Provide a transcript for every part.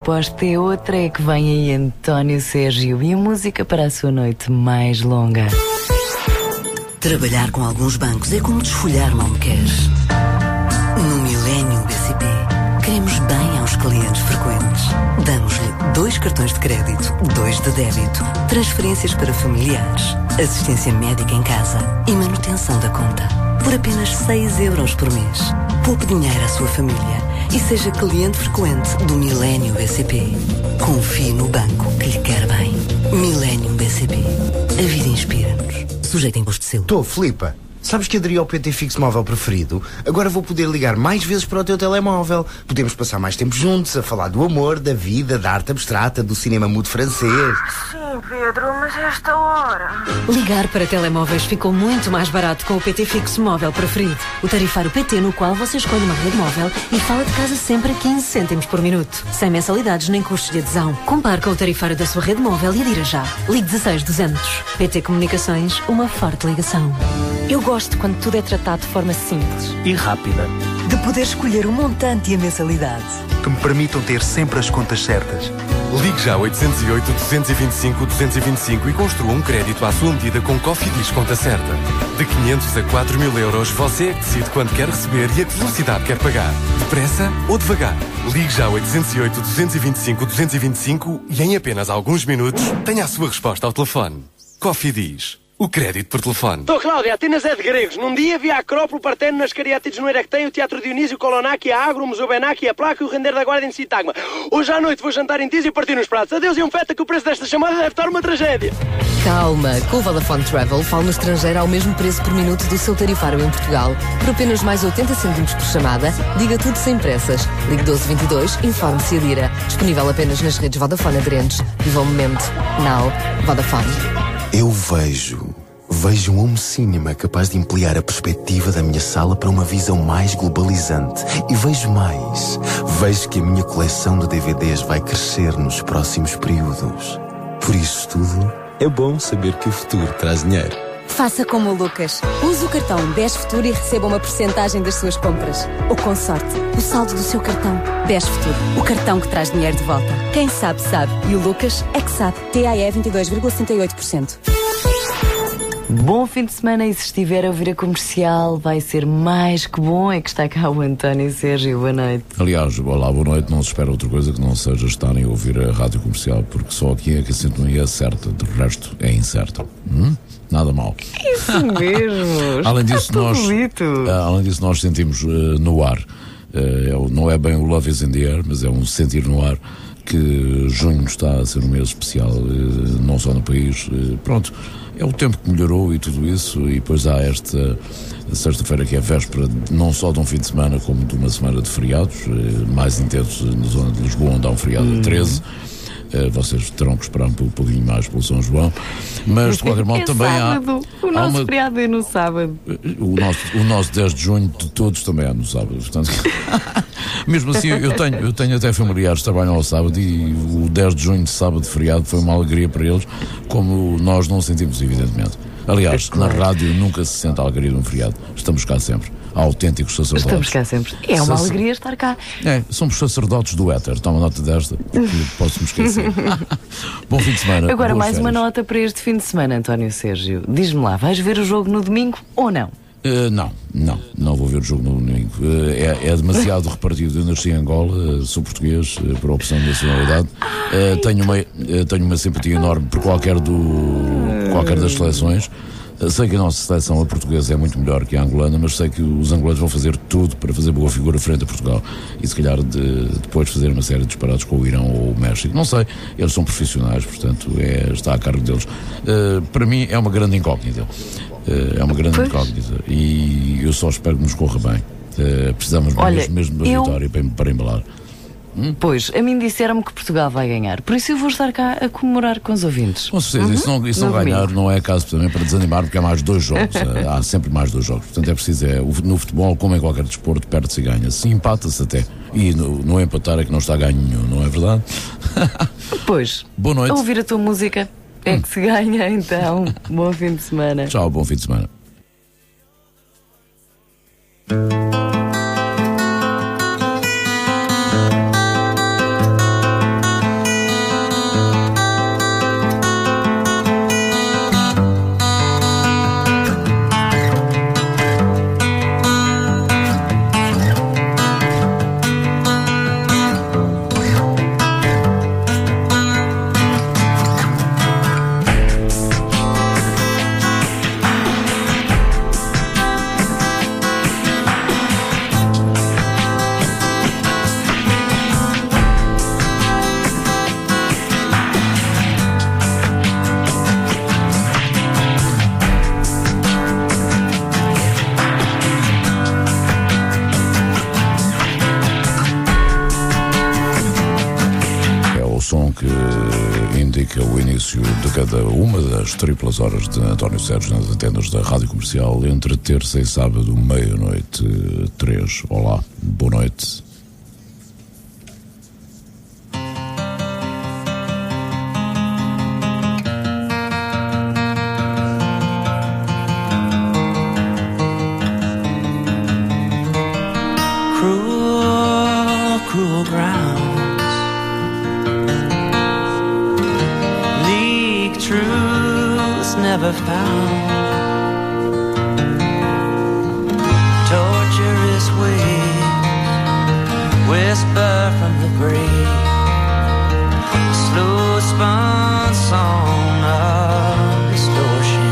Posta é outra, é que vem aí António Sérgio e a música para a sua noite mais longa. Trabalhar com alguns bancos é como desfolhar Malmequeres. No Millennium BCP, queremos bem aos clientes frequentes. Damos-lhe 2 cartões de crédito, 2 de débito, transferências para familiares, assistência médica em casa e manutenção da conta. Por apenas 6 euros por mês. Poupe dinheiro à sua família e seja cliente frequente do Millennium BCP. Confie no banco que lhe quer bem. Millennium BCP. A vida inspira-nos. Sujeito a imposto de selo. Tô, Filipa. Sabes que aderi ao PT Fixo Móvel preferido? Agora vou poder ligar mais vezes para o teu telemóvel. Podemos passar mais tempo juntos, a falar do amor, da vida, da arte abstrata, do cinema mudo francês. Sim, Pedro, mas esta hora... Ligar para telemóveis ficou muito mais barato com o PT Fixo Móvel preferido. O tarifário PT no qual você escolhe uma rede móvel e fala de casa sempre a 15 cêntimos por minuto. Sem mensalidades nem custos de adesão. Compare com o tarifário da sua rede móvel e adira já. Ligue 16200. PT Comunicações, uma forte ligação. Eu gosto quando tudo é tratado de forma simples e rápida. De poder escolher o montante e a mensalidade. Que me permitam ter sempre as contas certas. Ligue já 808-225-225 e construa um crédito à sua medida com Cofidis Conta Certa. De 500 a 4.000 euros, você é que decide quando quer receber e a que velocidade quer pagar. Depressa ou devagar. Ligue já 808-225-225 e em apenas alguns minutos tenha a sua resposta ao telefone. Cofidis. O crédito por telefone. Estou, Cláudia, Atenas é de gregos. Num dia vi a Acrópole, Parteno, nas Cariátides no Erecteio, o Teatro Dionísio, Colonáquia, a Agro, o Museu Benáquia, a Placa e o Render da Guarda em Sintagma. Hoje à noite vou jantar em Tis e partir nos pratos. Adeus e um feta que o preço desta chamada deve estar uma tragédia. Calma, com o Vodafone Travel fale no estrangeiro ao mesmo preço por minuto do seu tarifário em Portugal. Por apenas mais 80 cêntimos por chamada, diga tudo sem pressas. Ligue 1222, informe-se e adira. Disponível apenas nas redes Vodafone aderentes. Viva o momento. Now, Vodafone. Eu vejo um home cinema capaz de ampliar a perspectiva da minha sala para uma visão mais globalizante. E vejo mais. Vejo que a minha coleção de DVDs vai crescer nos próximos períodos. Por isso tudo, é bom saber que o futuro traz dinheiro. Faça como o Lucas. Use o cartão 10 Futuro e receba uma porcentagem das suas compras. Ou com sorte, o saldo do seu cartão 10 Futuro. O cartão que traz dinheiro de volta. Quem sabe, sabe. E o Lucas é que sabe. TAE 22,68%. Bom fim de semana e se estiver a ouvir a comercial vai ser mais que bom. É que está cá o António Sérgio. Boa noite. Aliás, olá, boa noite. Não se espera outra coisa que não seja estarem a ouvir a rádio comercial, porque só aqui é que a sintonia é certa, de resto é incerta. Nada mal. Isso mesmo. Além disso, nós sentimos no ar, não é bem o Love is in the air, mas é um sentir no ar que junho está a ser um mês especial, não só no país. Pronto, é o tempo que melhorou e tudo isso, e depois há esta sexta-feira que é véspera não só de um fim de semana como de uma semana de feriados, mais intensos na zona de Lisboa, onde há um feriado a 13. Vocês terão que esperar um pouquinho mais pelo São João, mas de qualquer modo também sábado. O nosso feriado é no sábado. O nosso 10 de junho de todos também é no sábado, portanto, mesmo assim eu tenho até familiares que trabalham ao sábado e o 10 de junho de sábado de feriado foi uma alegria para eles, como nós não sentimos, evidentemente. Aliás, na rádio nunca se sente a alegria de um feriado. Estamos cá sempre, autênticos sacerdotes. Estamos cá sempre. É uma alegria estar cá. Somos sacerdotes do éter. Toma nota desta, porque posso-me esquecer. Bom fim de semana. Agora mais uma nota para este fim de semana, António Sérgio. Diz-me lá, vais ver o jogo no domingo ou não? Não vou ver o jogo no domingo. É demasiado repartido. Eu nasci em Angola, sou português por opção de nacionalidade. Tenho uma simpatia enorme por qualquer das seleções. Sei que a nossa seleção, a portuguesa, é muito melhor que a angolana, mas sei que os angolanos vão fazer tudo para fazer boa figura frente a Portugal e se calhar depois fazer uma série de disparados com o Irão ou o México. Não sei, eles são profissionais, portanto está a cargo deles. Para mim é uma grande incógnita. Incógnita e eu só espero que nos corra bem. Precisamos mesmo da vitória para embalar. Pois, a mim disseram-me que Portugal vai ganhar, por isso eu vou estar cá a comemorar com os ouvintes. Com certeza, isso não ganhar não é caso também para desanimar, porque há mais 2 jogos, há sempre mais 2 jogos, portanto é preciso, no futebol, como em qualquer desporto, perde-se e ganha-se, empata-se até, e no empatar é que não está ganho nenhum, não é verdade? Pois, boa noite. A ouvir a tua música é que se ganha, então, bom fim de semana. Tchau, bom fim de semana. som que indica o início de cada uma das triplas horas de António Sérgio nas antenas da Rádio Comercial entre terça e sábado, meia-noite 3. Olá, boa noite. Cruel grounds, leak truths never found, torturous waves whisper from the grave, a slow spun song of distortion.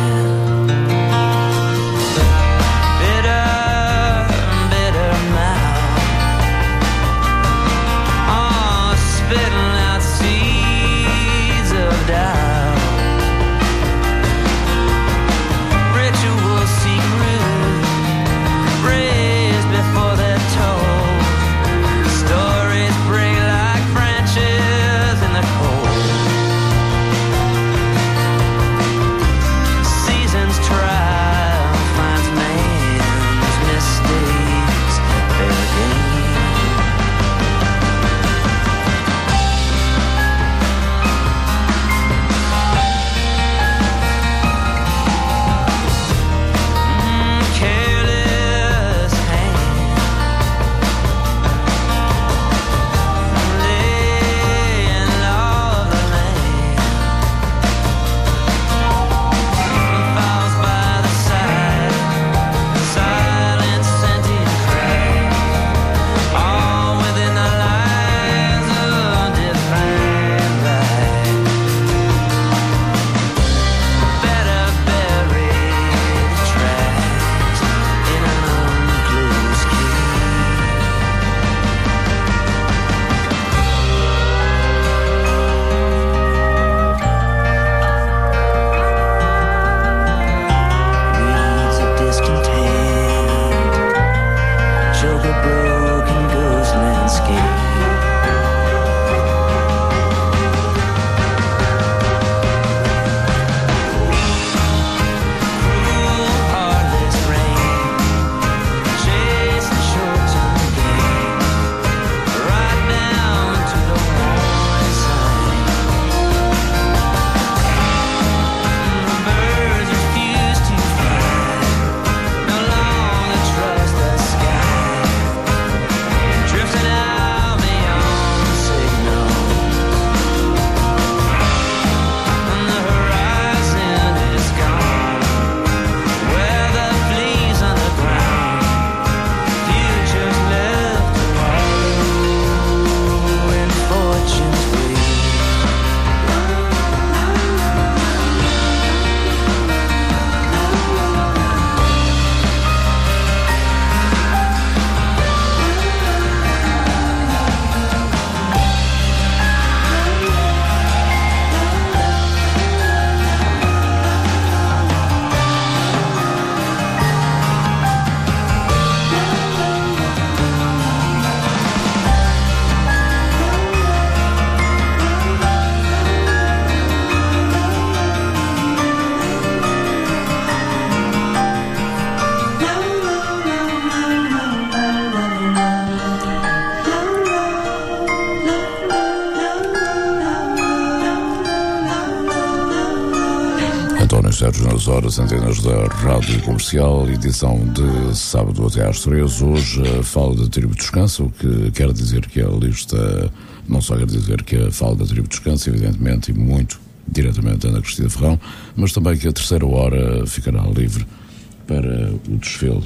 Sérgio nas horas, antenas da Rádio Comercial, edição de sábado até às 3. Hoje fala da Tribo Descansa, o que quer dizer que a lista, não só quer dizer que a fala da Tribo Descansa, evidentemente, e muito diretamente Ana Cristina Ferrão, mas também que a terceira hora ficará livre para o desfile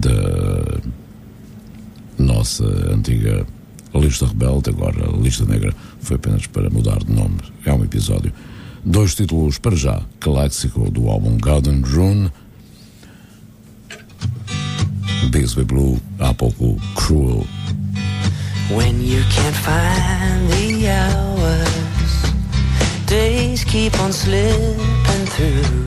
da nossa antiga Lista Rebelde, agora a Lista Negra, foi apenas para mudar de nome. É um episódio. 2 títulos para já, clássico do álbum Garden Rune, Bisbee Blue, há pouco Cruel. When you can't find the hours, days keep on slipping through,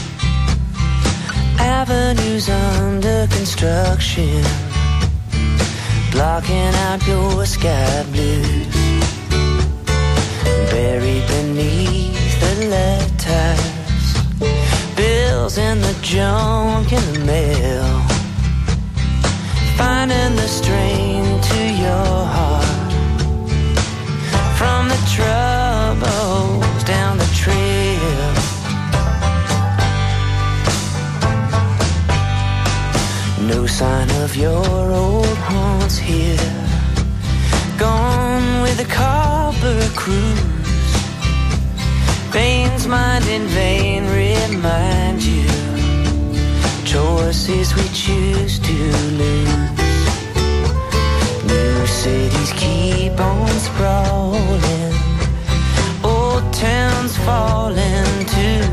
avenues under construction, blocking out your sky blues. junk in the mail, finding the string to your heart, from the troubles down the trail. No sign of your old haunts here, gone with the copper cruise. Veins mined in vain remind you, choices we choose to lose. New cities keep on sprawling, old towns falling too.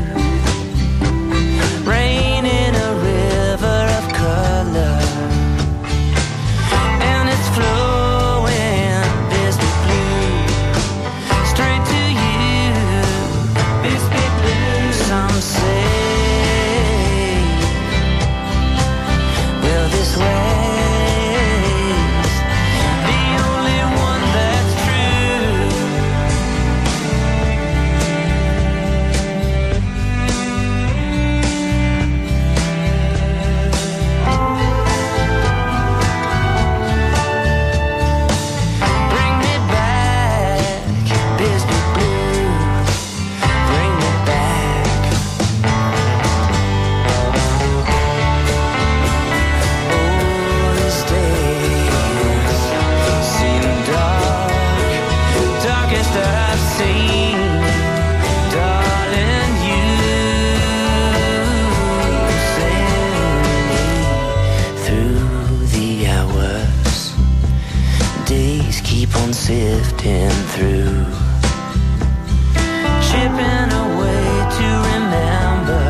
Rain in a river of color, and it's flowing Bisbee blue, straight to you, Bisbee blue. Some say, well, this way's the only one that's true. Bring me back, Bisbee blue. Bring me back. Oh, these days seem dark, darkest I've seen. Darling, you send me through the hours. Days keep on sifting through, chipping away to remember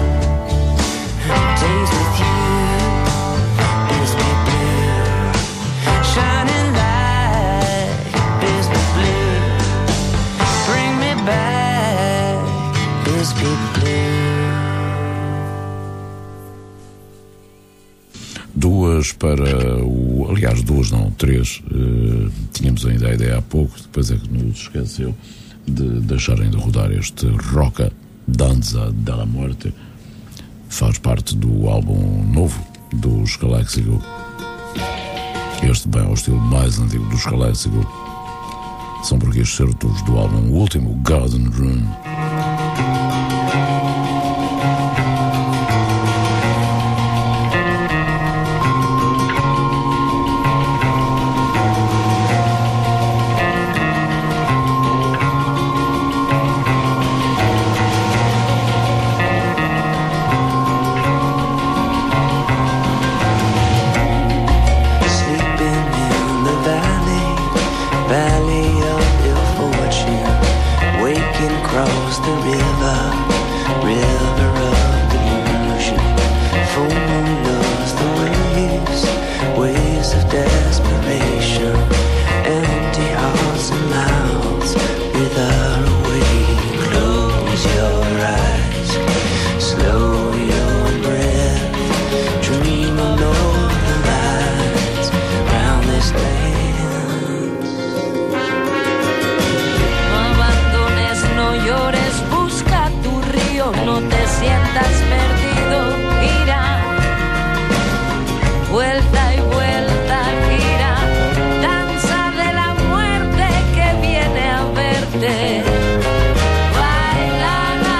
days with you, Bisbee blue, shining like Bisbee blue. Bring me back, Bisbee blue. Duas para o. Aliás, duas não, três. Tínhamos ainda a ideia há pouco, depois é que nos esqueceu de deixarem de rodar este Roca Danza della Muerte. Faz parte do álbum novo dos Calexico. Este, bem, ao estilo mais antigo dos Calexico. São porque estes certos do álbum último, Garden Room. Sleeping in the valley of ill fortune, waking across the river of delusion. Fool knows the ways of desperation, empty hearts and mouths without a way. Close your eyes, slow your breath, dream of northern lights round this land. No abandones, no llores, busca tu río, no te sientas perdido, gira, vuelta y vuelta, gira, danza de la muerte que viene a verte. Baila.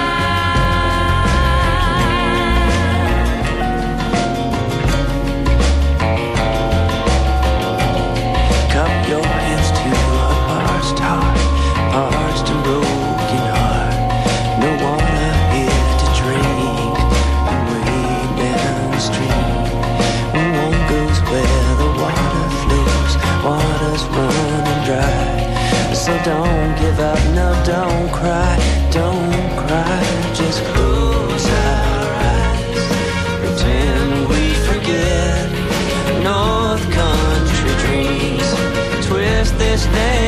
Cup your hands to a parched heart, parched and broken heart. No water here to drink, and way downstream. One goes where the water flows, water's running dry. So don't give up, no, don't cry, just close our eyes. Pretend we forget North Country dreams. Twist this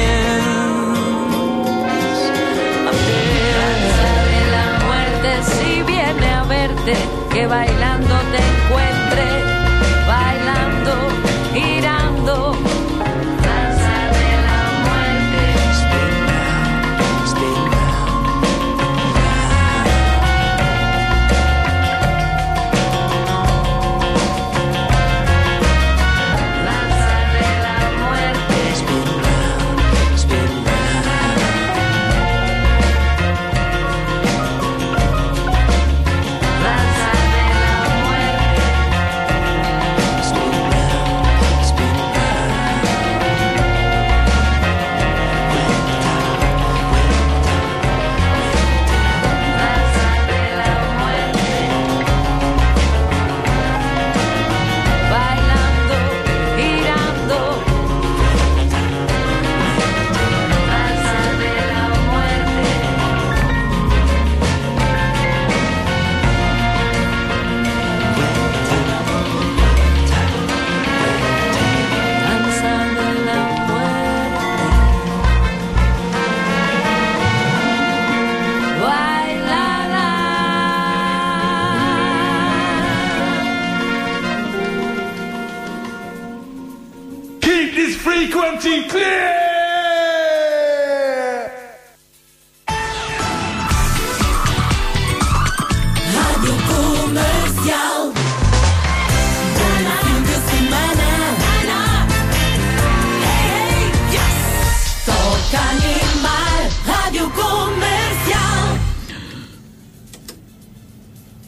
dance a bit. Danza de la muerte si viene a verte, que bailando te encuentre, bailando, girando. Danza de la muerte. Spin round,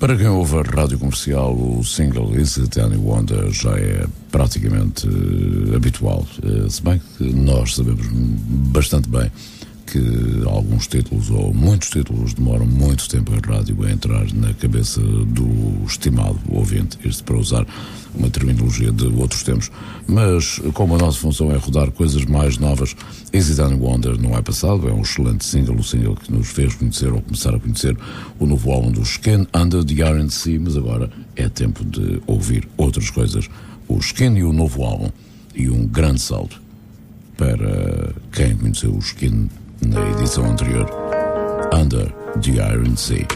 Para quem ouve a rádio comercial, o single Is It Any Wonder já é praticamente habitual, se bem que nós sabemos bastante bem que alguns títulos ou muitos títulos demoram muito tempo em rádio a entrar na cabeça do estimado ouvinte, isto para usar uma terminologia de outros tempos, mas como a nossa função é rodar coisas mais novas, Is It Any Wonder não é passado, é um excelente single, o single que nos fez conhecer ou começar a conhecer o novo álbum do Skin, Under the Iron Sea, mas agora é tempo de ouvir outras coisas, o Skin e o novo álbum, e um grande salto para quem conheceu o Skin na edição anterior, Under the Iron Sea.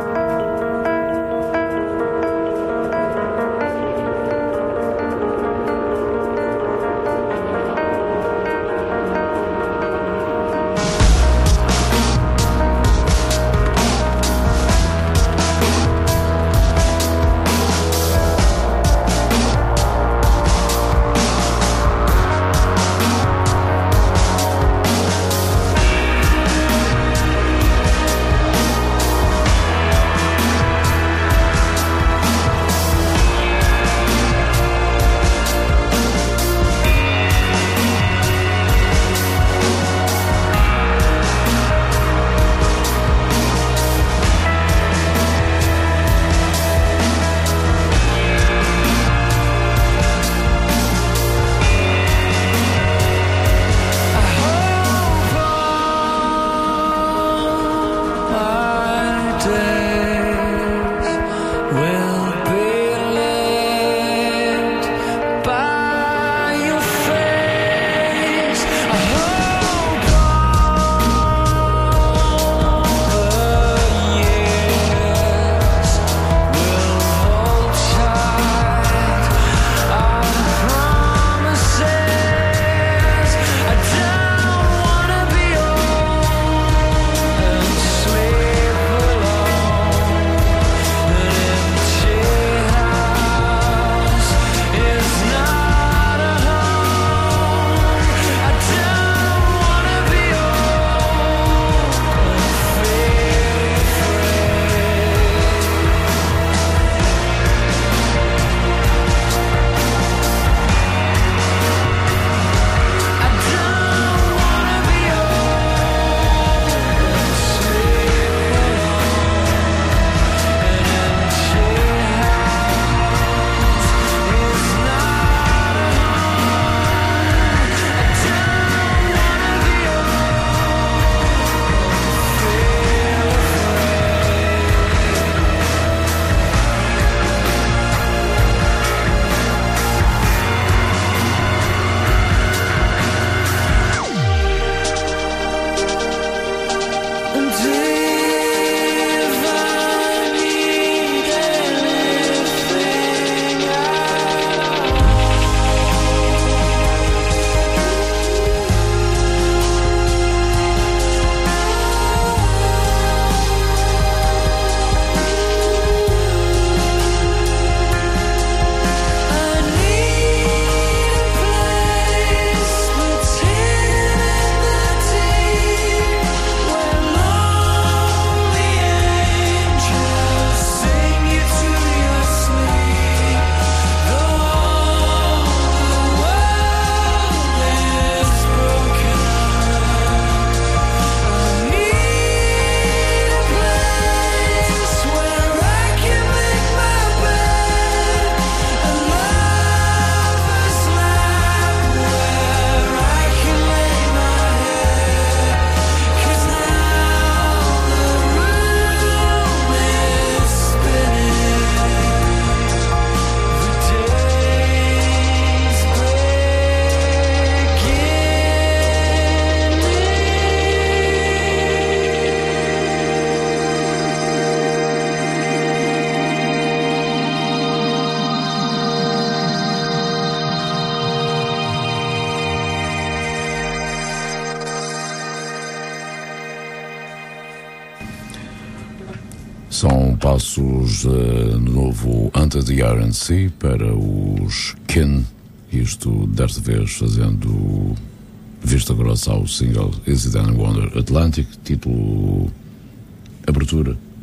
São passos no novo Under the Iron Sea para os Kin, isto desta vez fazendo vista grossa ao single Is It Any Wonder Atlantic, título abertura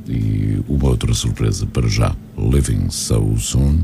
E uma outra surpresa para já, Living So Soon.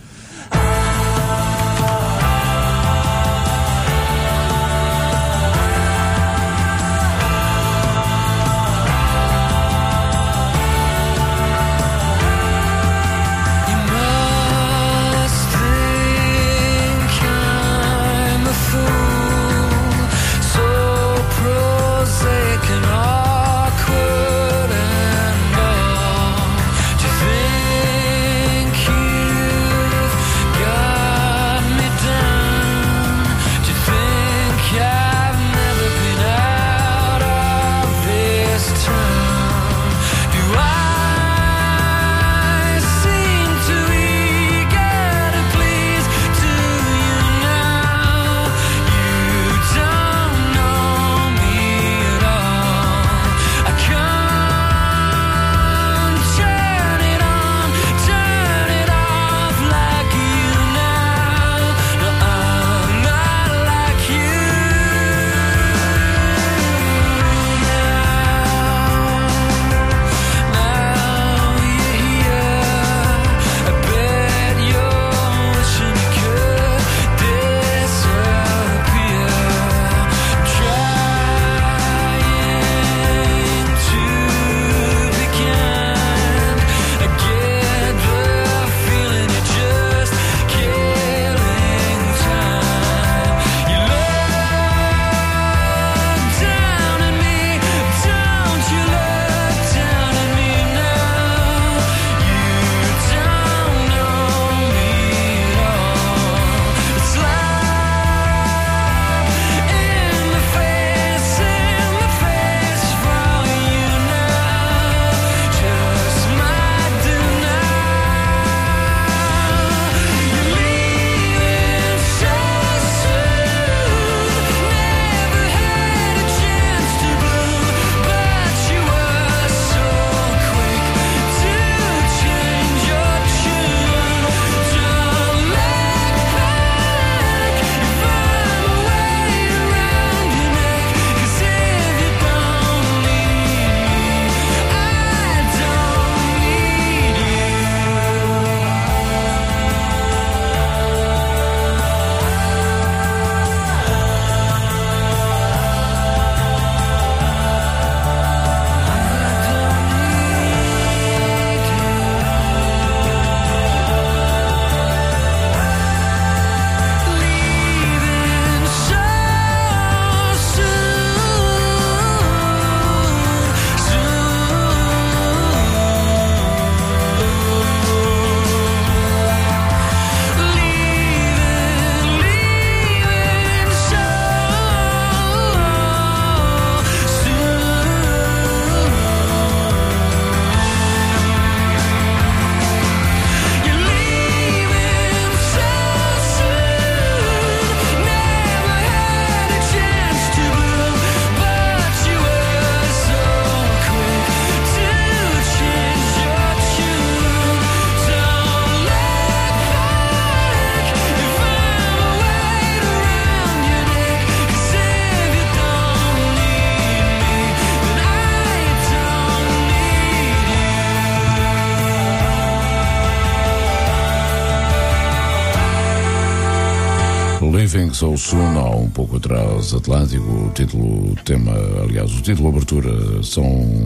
Living So Soon, há um pouco atrás, Atlântico, o título, tema, aliás, o título abertura são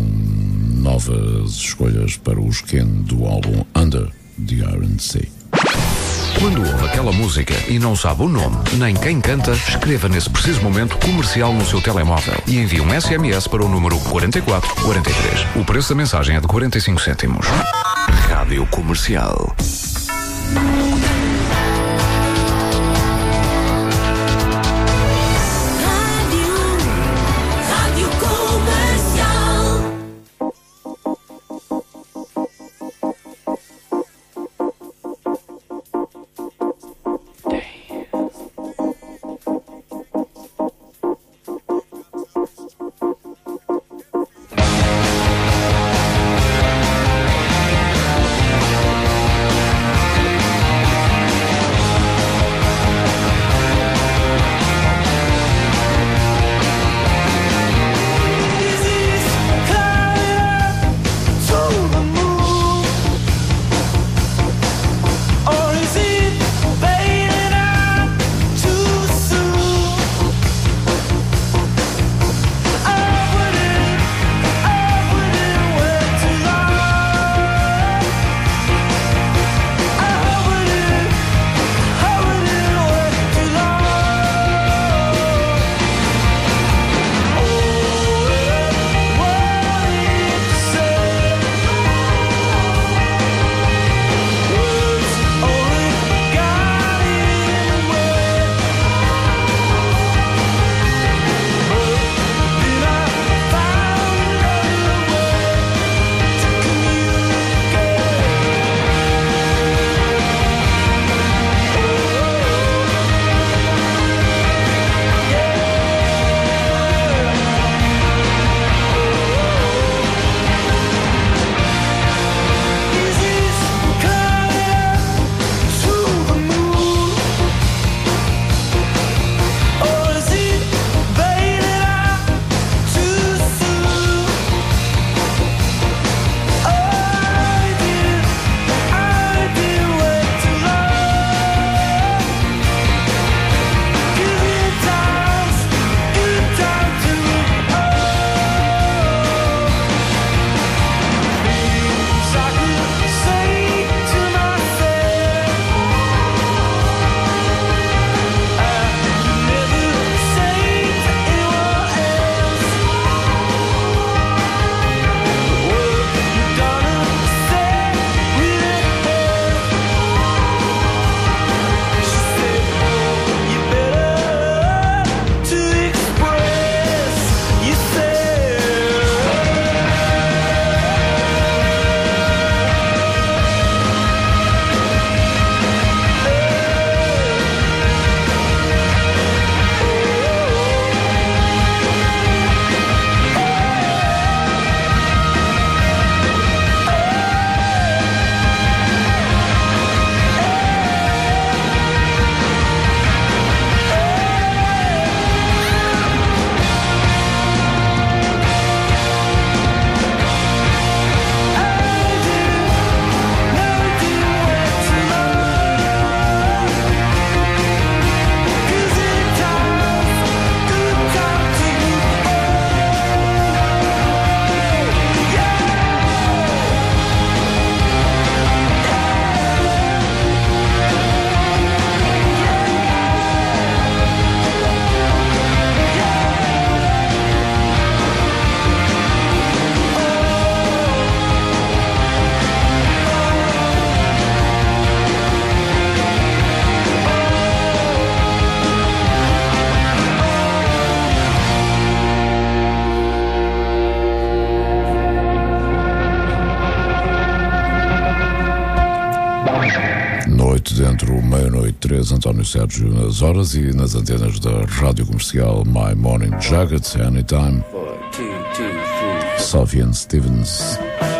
novas escolhas para o skin do álbum Under the Iron Sea. Quando ouve aquela música e não sabe o nome, nem quem canta, escreva nesse preciso momento comercial no seu telemóvel e envie um SMS para o número 4443. O preço da mensagem é de 45 cêntimos. Rádio Comercial. noite, 3, António Sérgio nas horas e nas antenas da Rádio Comercial My Morning Jacket, Anytime. 4, 2, 2, 3. Sufjan Stevens.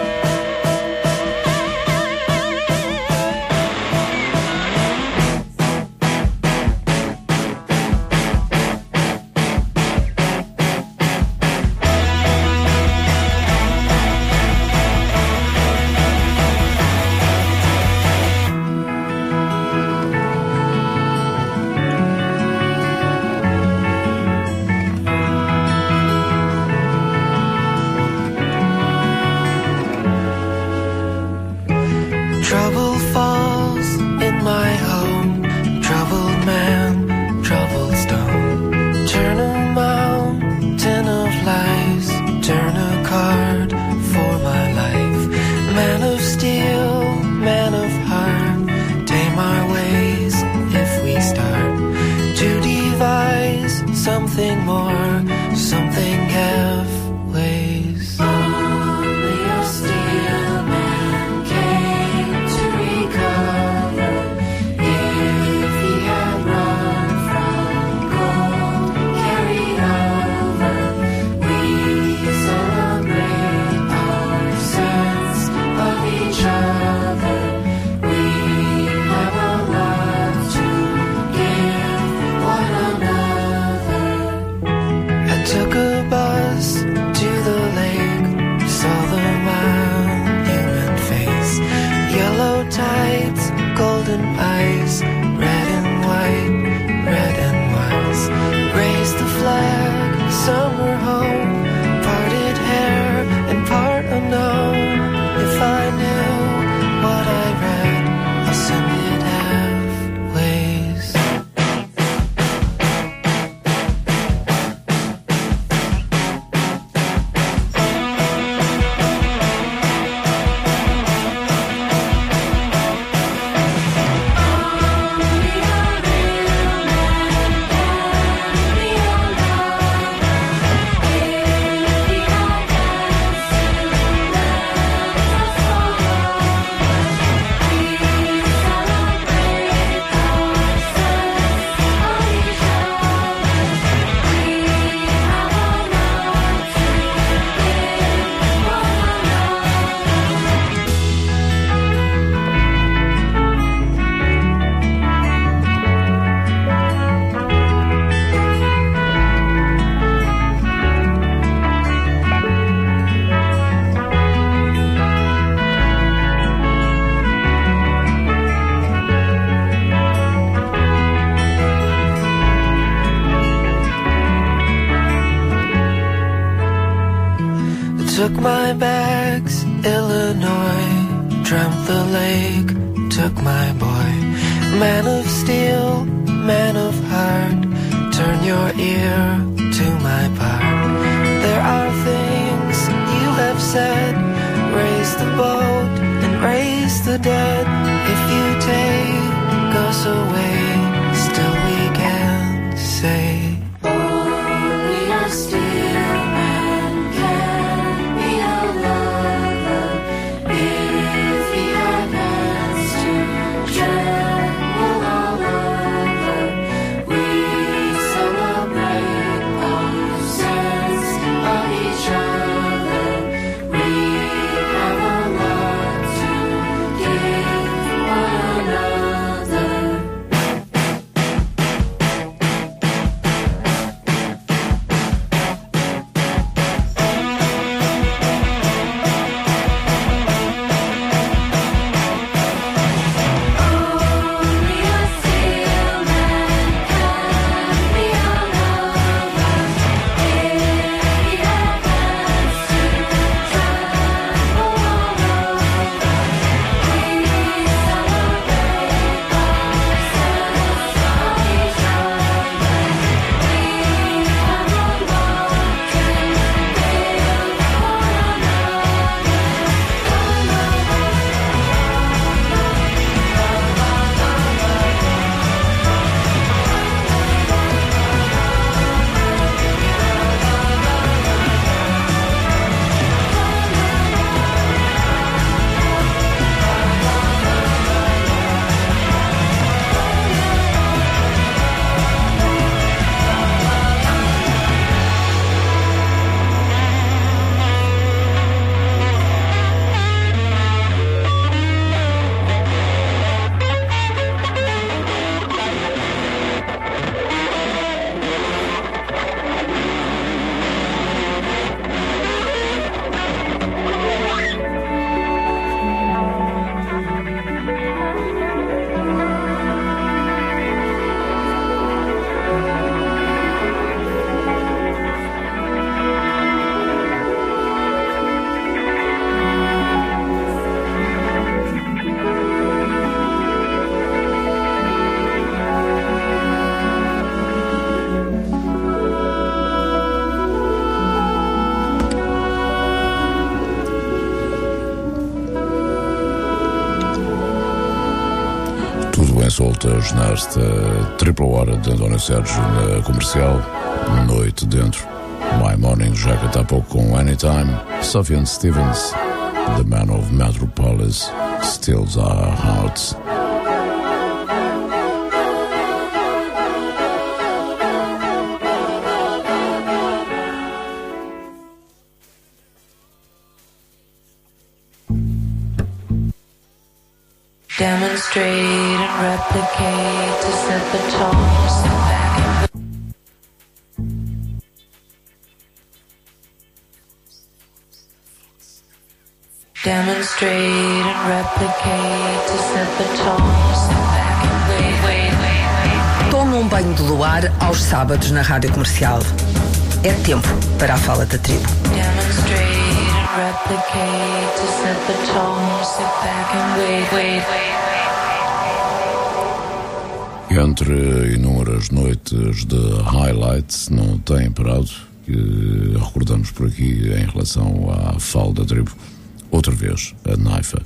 Trouble falls in my home, troubled man, troubled stone. Turn a mountain of lies, turn a card for my life. Man of steel, man of heart, tame our ways if we start to devise something more, something halfways. Only a steel man came to recover. If he had run from gold carried over, we celebrate our sense of each other. We have a lot to give one another. I took a bus to the lake, saw the monument face. Yellow tides, golden eyes, red and white, red and wise. Raised the flag, summer home, parted hair and part unknown. If I knew what I read, I'll send it halfways. Took my bags, Illinois, dreamt the lake, took my boy. Man of steel, man of heart, turn your ear to my part. There are things you have said, raise the boat and raise the dead. If you take us away, still we can say only a steel man can be a lover. If he had hands to tremble all over, we celebrate our sense of each other. We have a lot to give one another. soltas nesta tripla hora de António Sérgio na Comercial. Noite dentro. My Morning Jacket há pouco com Anytime. Sufjan Stevens, The Man of Metropolis, Stills Our Hearts. Demonstrate and replicate to set the tone, sit back and demonstrate and replicate to set the tone, sit back and wait. Toma um banho de luar aos sábados na Rádio Comercial. É tempo para a Fala da Tribo. Demonstrate and replicate to set the tone, sit back and wait. Entre inúmeras noites de highlights, não tem parado, que recordamos por aqui em relação à Fala da Tribo, outra vez, a Naifa.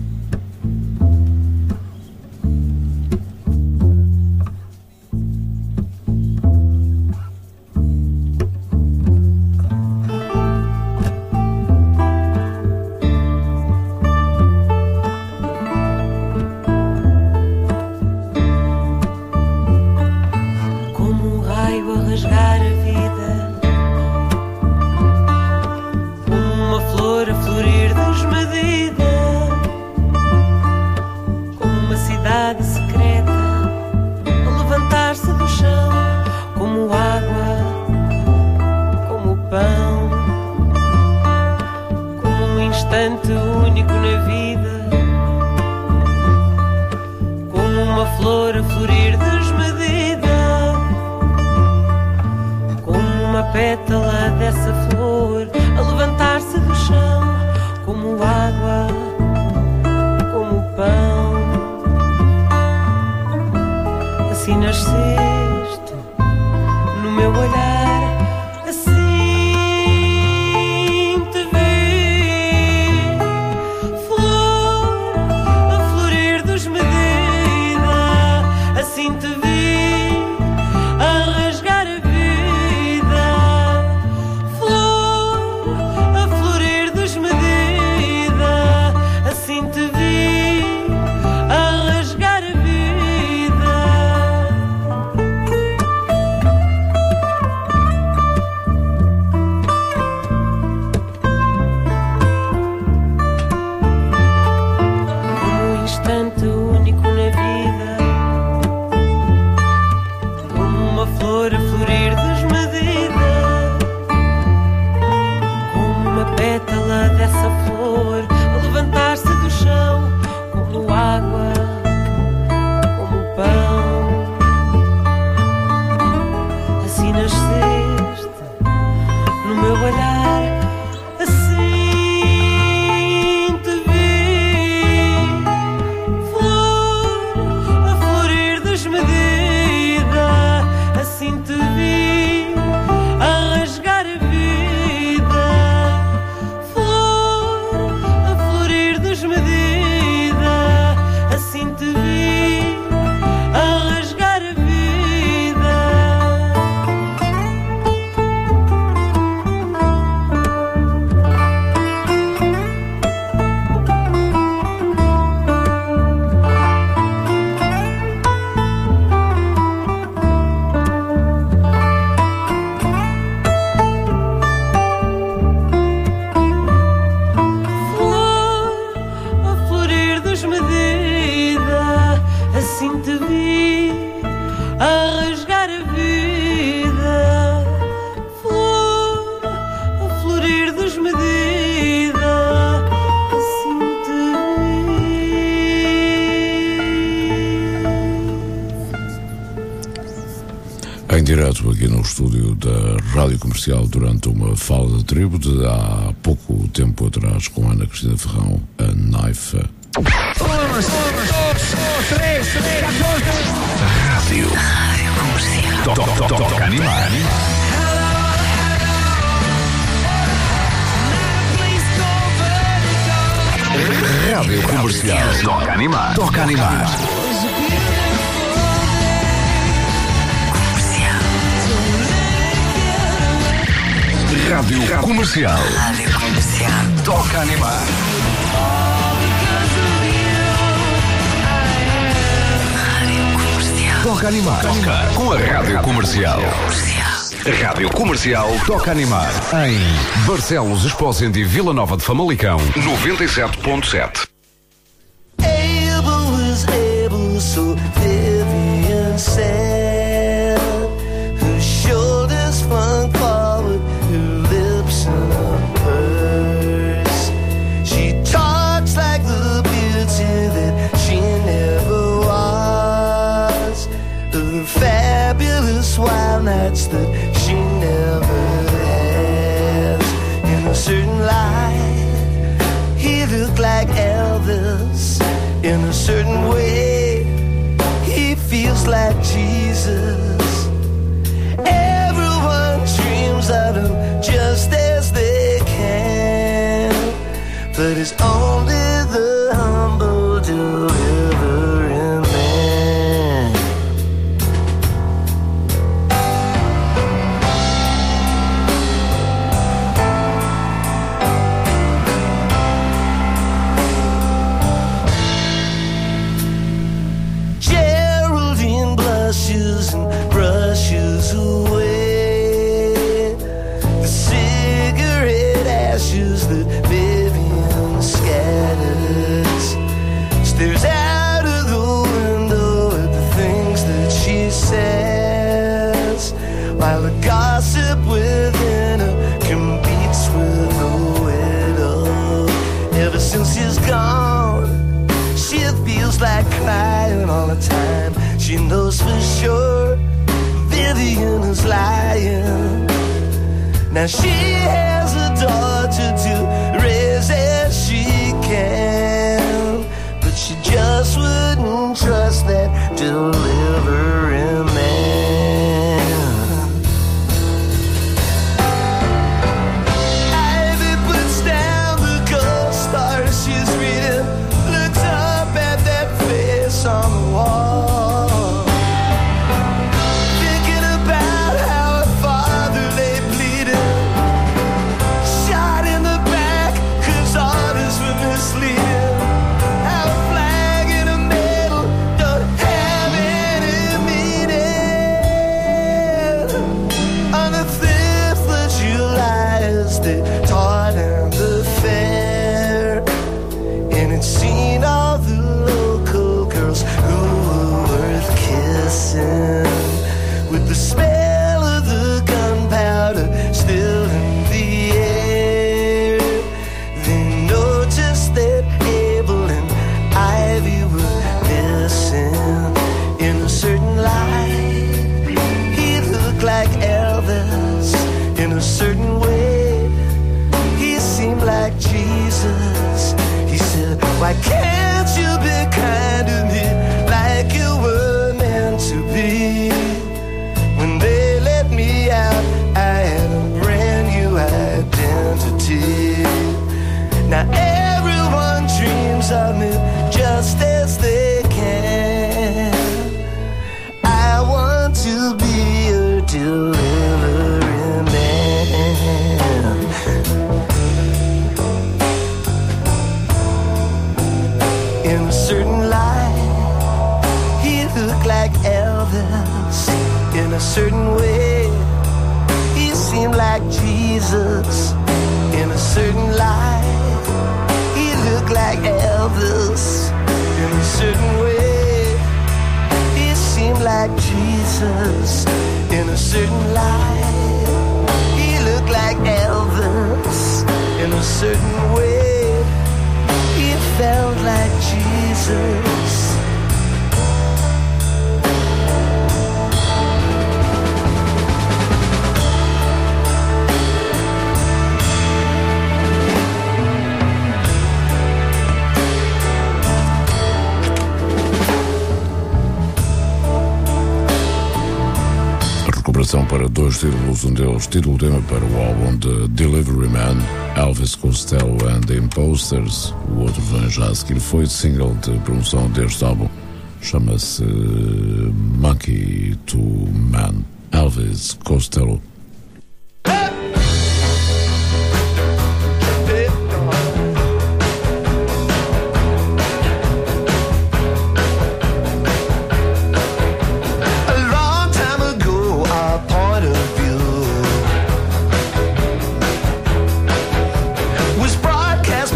Em direto aqui no estúdio da Rádio Comercial durante uma Fala da Tribo de há pouco tempo atrás com Ana Cristina Ferrão, a Naifa. Rádio Comercial. Toca animar. Rádio Comercial. Toca animar. Toca animar. Rádio Comercial. Rádio Comercial. Toca animar. Toca animar. Toca com a Rádio Comercial. Rádio Comercial Toca Animar. Em Barcelos, Esposende e Vila Nova de Famalicão, 97.7. Abel was able, so Vivian said. Her shoulders flung forward, her lips in hers. She talks like the beauty that she never was. The fabulous wild nights that she never has. In a certain light, he looked like Elvis. In a certain way, he feels like Jesus. Everyone dreams of him just as they can, but it's only the humble delivering man. Geraldine blushes and brushes away the cigarette ashes that Vivian scatters. Stares out of the window at the things that she says, while the gossip within her competes with the widow. Ever since he's gone, she feels like crying all the time. She knows for sure Vivian is lying. Now she has a daughter to raise as she can, but she just wouldn't trust that delivering man. Ivy puts down the gold star she's reading, looks up at that face on the wall, thinking about how her father lay bleeding, shot in the back 'cause orders were misleading. How a flag and a medal don't have any meaning. On the 5th of July as they tore down the fair, and it seen all the local girls who were worth kissing, with the smell of the gunpowder still in the air. They noticed that Abel and Ivy were missing. In a certain light, he looked like Elvis. In a certain way, he seemed like Jesus. He said, why can't you be kind to me like you were meant to be? When they let me out, I had a brand new identity. Now everyone dreams of me just as they can. I want to be your delivering man. In a certain light, he looked like Elvis. In a certain way, he seemed like Jesus. In a certain light, he looked like Elvis. In a certain way, he seemed like Jesus. In a certain light, he looked like Elvis. In a certain way, he felt like Jesus. Recuperação para 2 títulos, um deles título tema para o álbum de Delivery Man, Elvis Costello and the Imposters. O outro vem já a seguir, foi single de promoção deste álbum, chama-se Monkey to Man, Elvis Costello.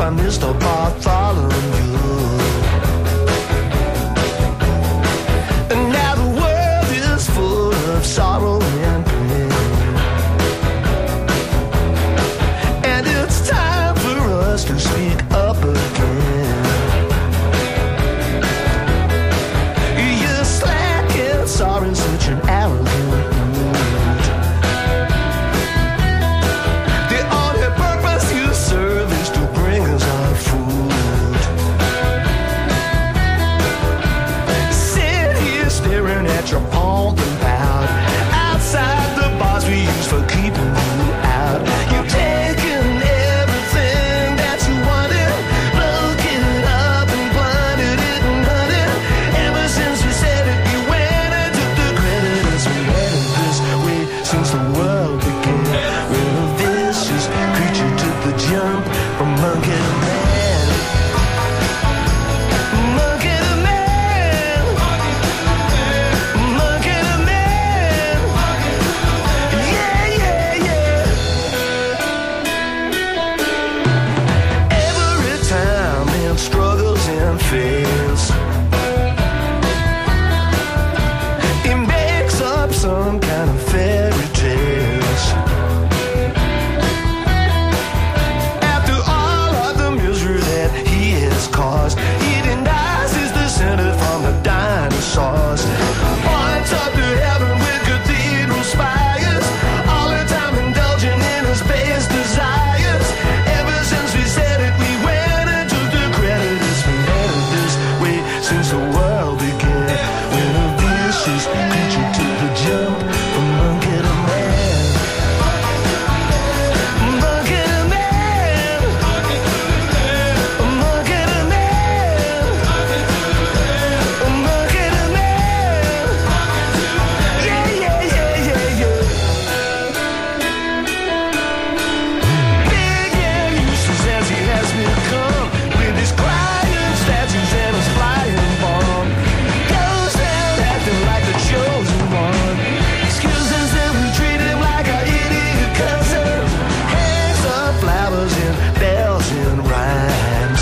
by Mr. Bartholomew. And now the world is full of sorrow and pain, and it's time for us to speak up again. You're slack and sorry in such an arrogant mood. The only purpose you serve is to bring us our food. Sit here staring at your palm and pout outside the bars we use for keeping you out. You've taken everything that you wanted, broke it up and blunted it and done it. Ever since you said it, you went and took the credit. It's been headed this way since the world began, when a vicious creature took the jump from monkey to man. Monkey to man. Monkey to man. Yeah, yeah, yeah. Every time man struggles and fails, he makes up some kind of fairy tales. After all of the misery that he has caused, he denies his descended from the dinosaurs. Points up to heaven with cathedral spires, all the time indulging in his base desires. Ever since we said it, we went and took the credit. It's been headed this way since the world began, when a vicious creature took the jump from monkey to man. Monkey to man. Monkey to man. Monkey to man. Yeah, yeah, yeah, yeah, yeah. Big and useless as he has become, with his crying statues and his flying bomb, goes down acting like the chosen one. Excuses that we treat him like our idiot cousin, hands up flowers and bells and rhymes,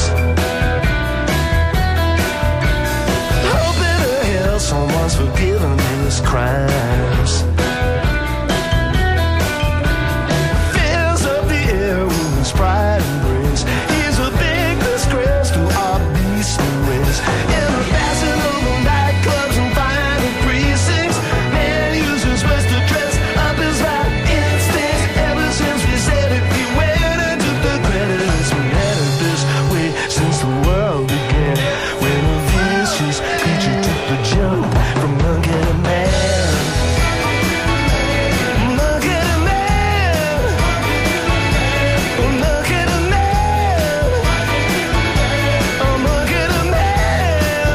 hoping to hell someone's forgiven his crimes. Fills up the air with his pride and grace. He's a big disgrace to our beastly race. In the passing over nightclubs and final precincts, man uses words to dress up his right instincts. Ever since we said it, we went and took the credit. It's been headed this way since the world began, when a vicious creature took the jump from monkey to man. Monkey to man. Monkey to man. Oh, monkey to man.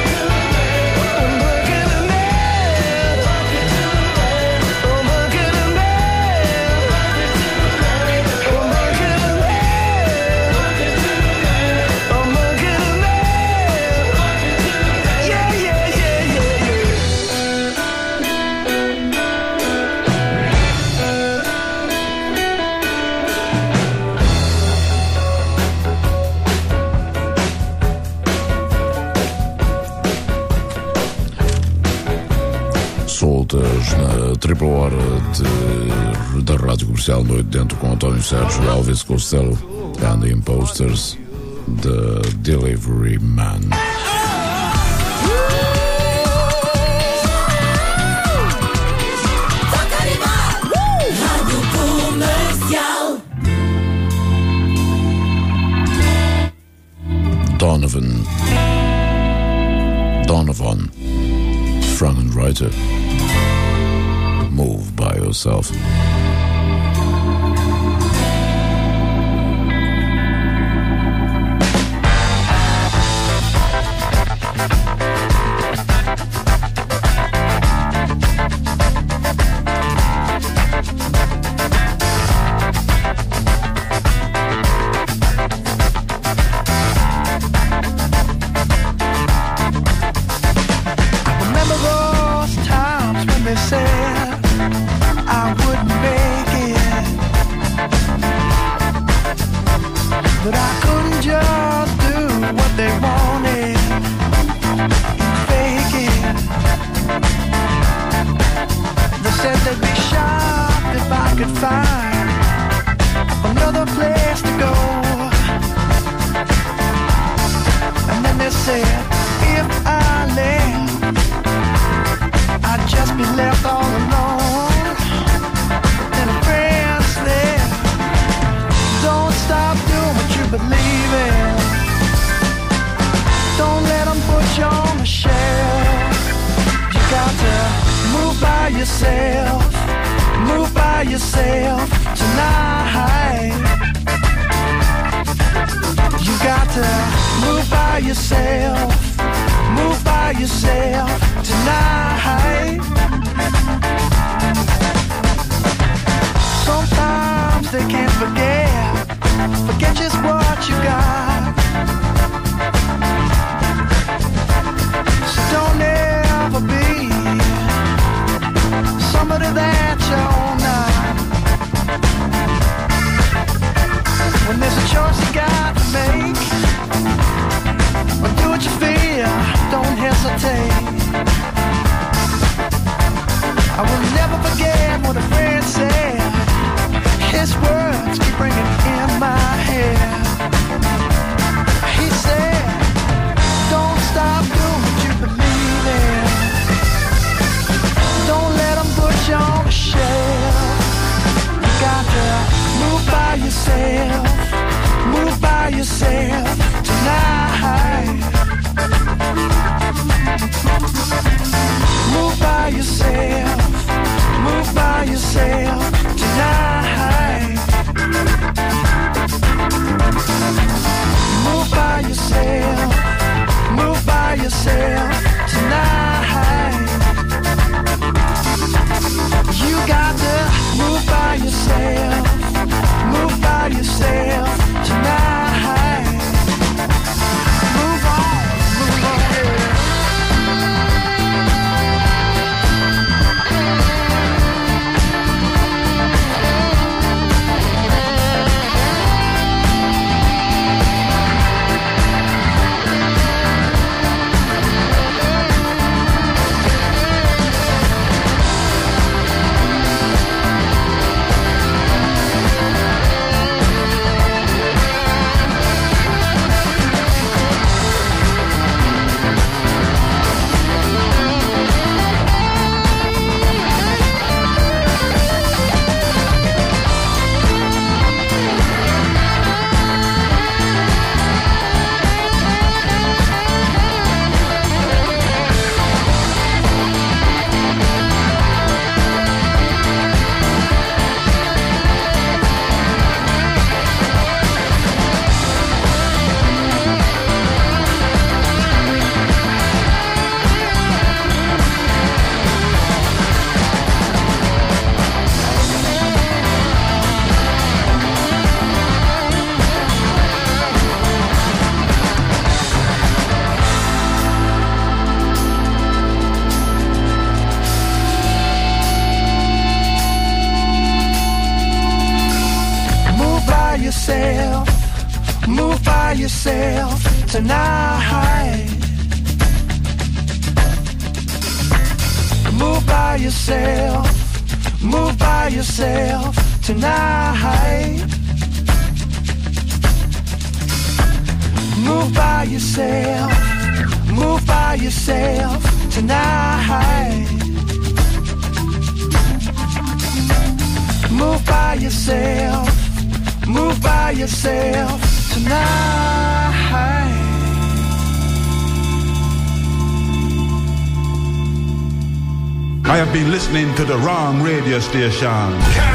Monkey to man. Oh, monkey to man. Oh, monkey to man. Oh, monkey to man. Yeah, yeah, yeah, yeah, yeah. Soltas na tripla hora da Rádio Comercial Noite Dentro, com António Sérgio, Elvis Costello and the Imposters, The Delivery Man. Donovan, Frank and Writer, Move by Yourself. Remember those times when they said I wouldn't I couldn't just do what they wanted, fake it. They said they'd be shocked if I could find another place to go. And then they said, if I left, I'd just be left all alone. And friends there, don't stop doing what you believe in. Don't let them put you on the shelf. You got to move by yourself. Move by yourself tonight. You got to move by yourself. Move by yourself tonight. Sometimes they can't forget just what you got. So don't ever be somebody that you're not. When there's a choice you got to make, or do what you feel, don't hesitate. I will never forget what a friend said. His words keep ringing in my head. He said, don't stop doing what you believe in. Don't let them put you on the shelf. You got to move by yourself. Move by yourself tonight. Move by yourself. Move by yourself tonight. Move by yourself. Move by yourself tonight. You got to move by yourself. Move by yourself tonight. Move on, move on, yeah. Move by yourself tonight. Move by yourself. Move by yourself tonight. Move by yourself. Move by yourself tonight. Move by yourself. Move by yourself tonight. I have been listening to the wrong radio station.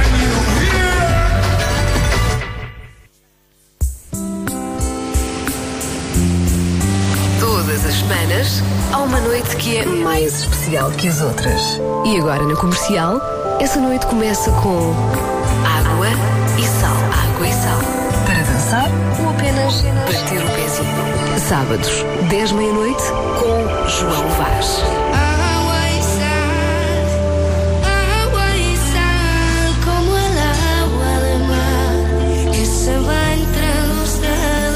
Todas as semanas há uma noite que é mais especial que as outras. E agora na Comercial, essa noite começa com água e sal. Água e sal. Para dançar ou apenas para ter o pezinho. Sábados, 10 meia-noite, com João Vaz. Como el agua del mar que se va entre los dedos.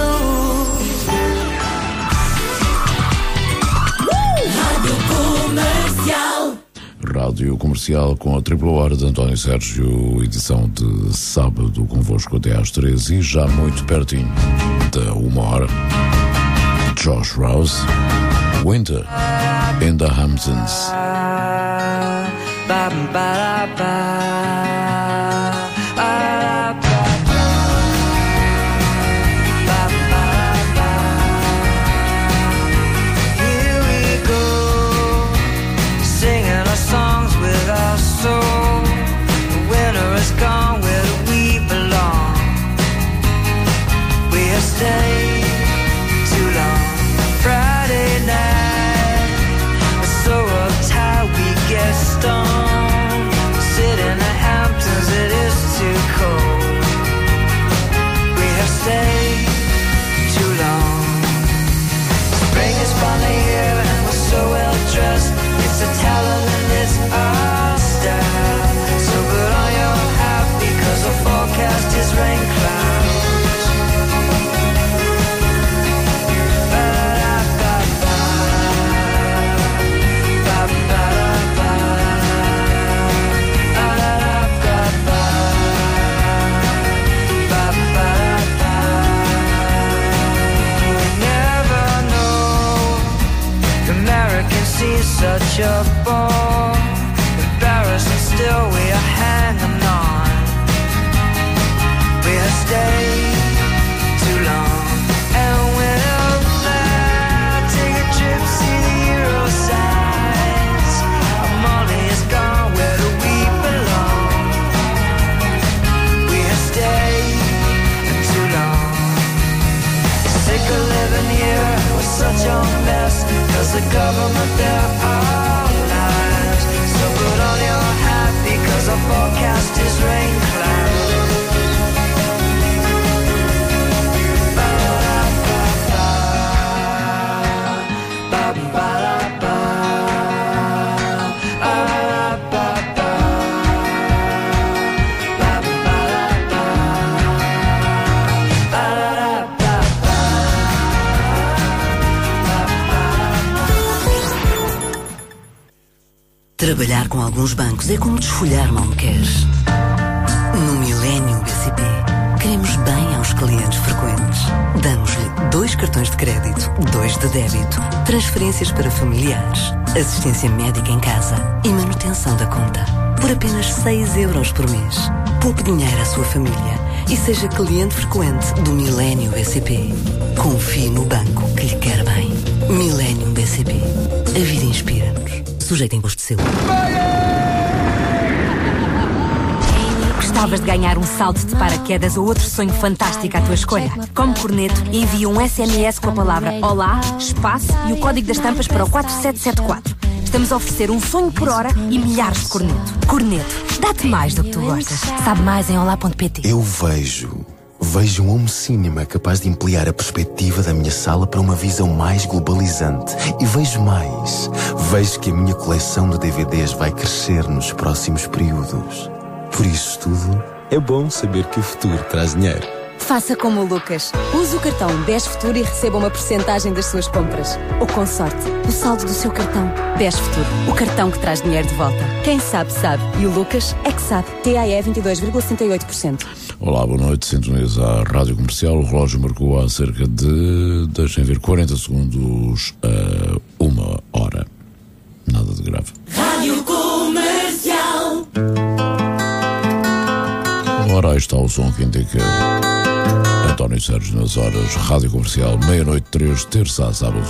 Rádio Comercial com a tripla hora de António Sérgio, edição de sábado, convosco até às 13 e já muito pertinho da 1 hora. Josh Rouse, Winter in the Hamptons. Such a bore, embarrassing still we are hanging on. We have stayed too long, and we'll fly, take a trip, see the Euro signs. Molly is gone, where do we belong? We have stayed too long. Sick of living here, we're such a mess, 'cause the government there our lives. So put on your hat because our forecast is rain clouds. Trabalhar com alguns bancos é como desfolhar mal me queres. No Millennium BCP, queremos bem aos clientes frequentes. Damos-lhe 2 cartões de crédito, 2 de débito, transferências para familiares, assistência médica em casa e manutenção da conta. Por apenas 6 euros por mês. Poupe dinheiro à sua família e seja cliente frequente do Millennium BCP. Confie no banco que lhe quer bem. Millennium BCP. A vida inspira-nos. Sujeito a imposto de selo. Gostavas de ganhar um salto de paraquedas ou outro sonho fantástico à tua escolha? Como Corneto, envia um SMS com a palavra Olá, espaço e o código das tampas para o 4774. Estamos a oferecer um sonho por hora e milhares de Corneto. Corneto, dá-te mais do que tu gostas. Sabe mais em olá.pt. Eu vejo um home cinema capaz de ampliar a perspectiva da minha sala para uma visão mais globalizante. E vejo mais. Vejo que a minha coleção de DVDs vai crescer nos próximos períodos. Por isso tudo, é bom saber que o futuro traz dinheiro. Faça como o Lucas. Use o cartão BES Futuro e receba uma porcentagem das suas compras. Ou com sorte, o saldo do seu cartão. BES Futuro, o cartão que traz dinheiro de volta. Quem sabe, sabe. E o Lucas é que sabe. TAE 22,68%. Olá, boa noite. Sintoniza a Rádio Comercial. O relógio marcou há cerca de, deixem ver, 40 segundos a 1 hora. Nada de grave. Rádio Comercial. Ora, aí está o som que indica António Sérgio nas horas. Rádio Comercial, meia-noite 3, terça a sábado.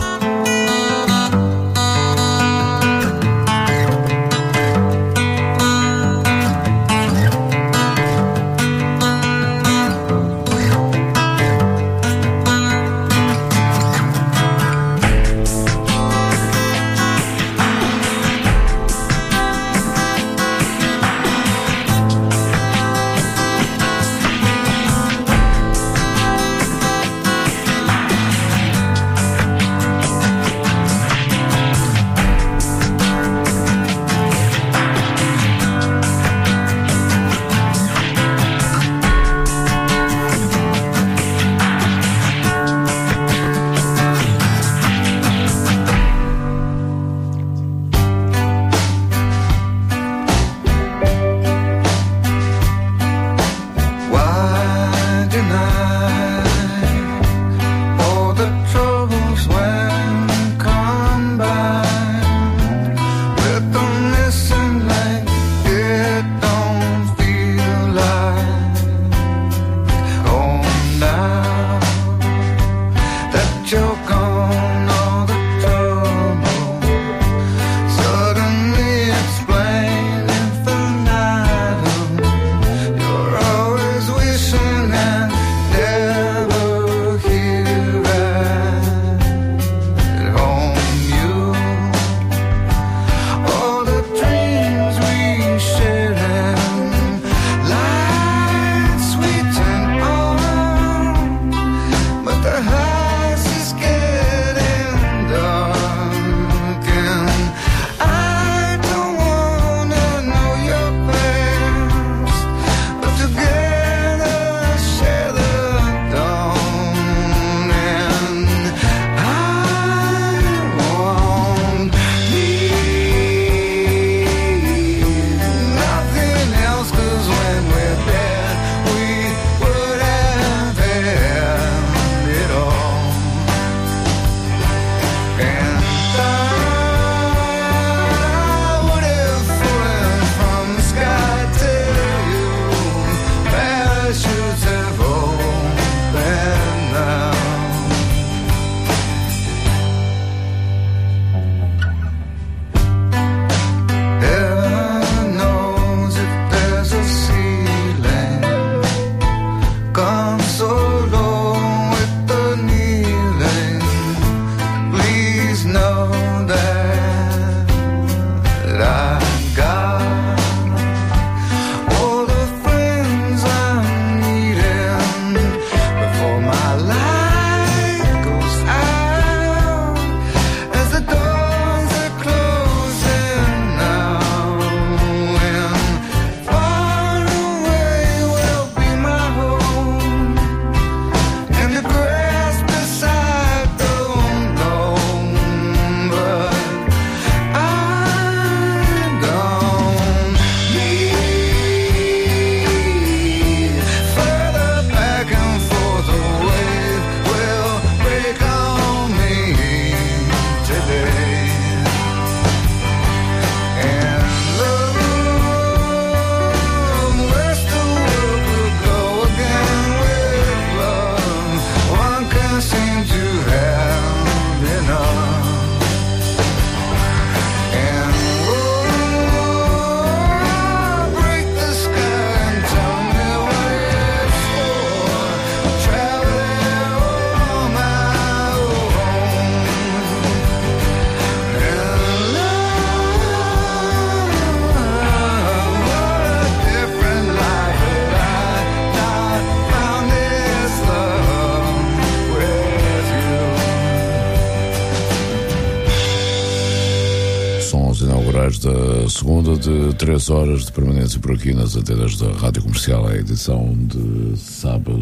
esta segunda de 3 horas de permanência por aqui nas antenas da Rádio Comercial, a edição de sábado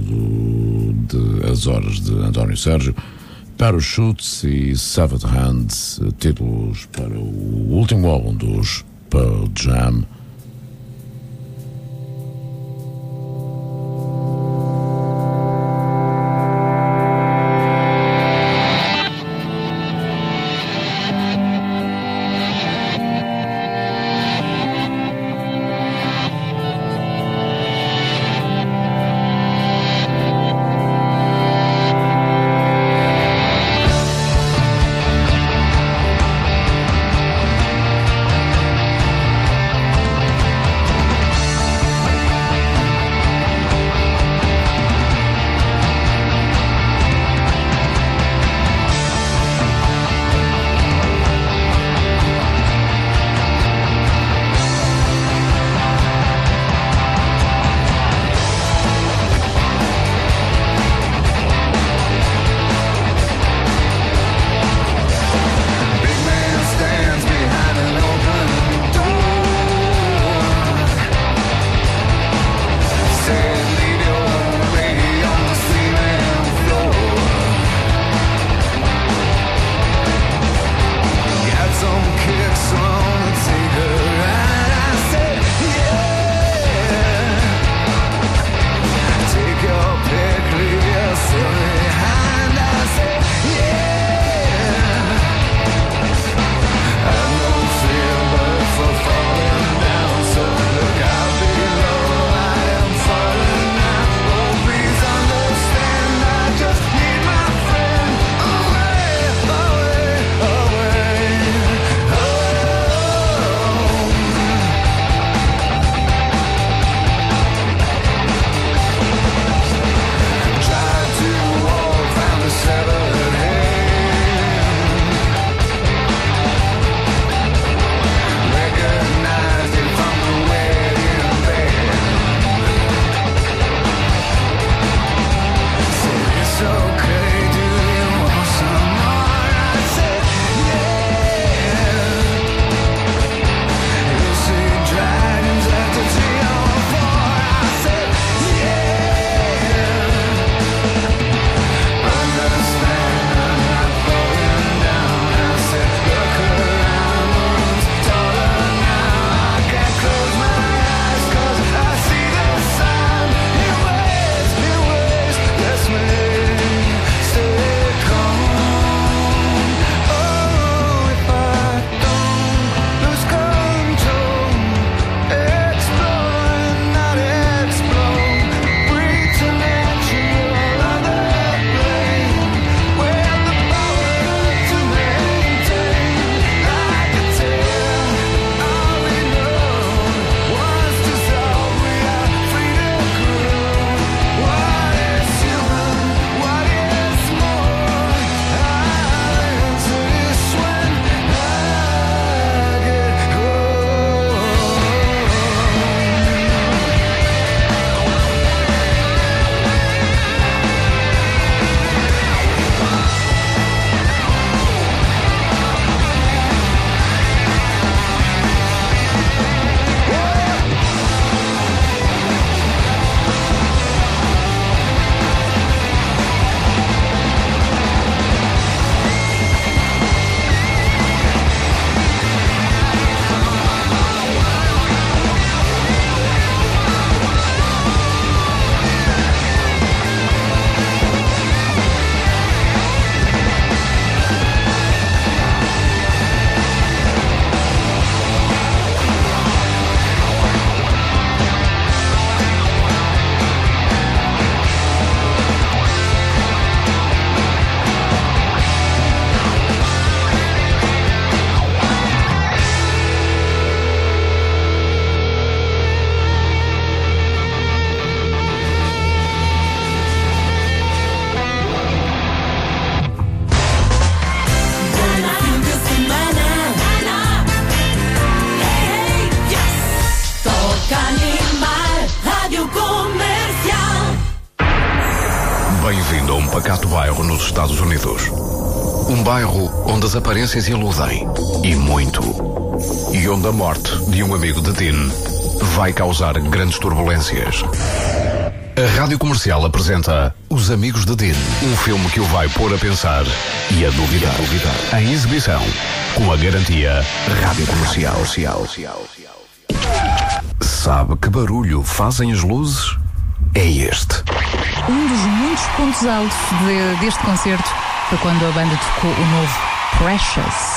de As Horas de António Sérgio, Parachutes e Severed Hands, títulos para o último álbum dos Pearl Jam. Bem-vindo a um pacato bairro nos Estados Unidos. Um bairro onde as aparências iludem. E muito. E onde a morte de um amigo de Dean vai causar grandes turbulências. A Rádio Comercial apresenta Os Amigos de Dean, um filme que o vai pôr a pensar e a duvidar. Em exibição, com a garantia Rádio Comercial. Sabe que barulho fazem as luzes? É este. Um dos muitos pontos altos deste concerto foi quando a banda tocou o novo Precious.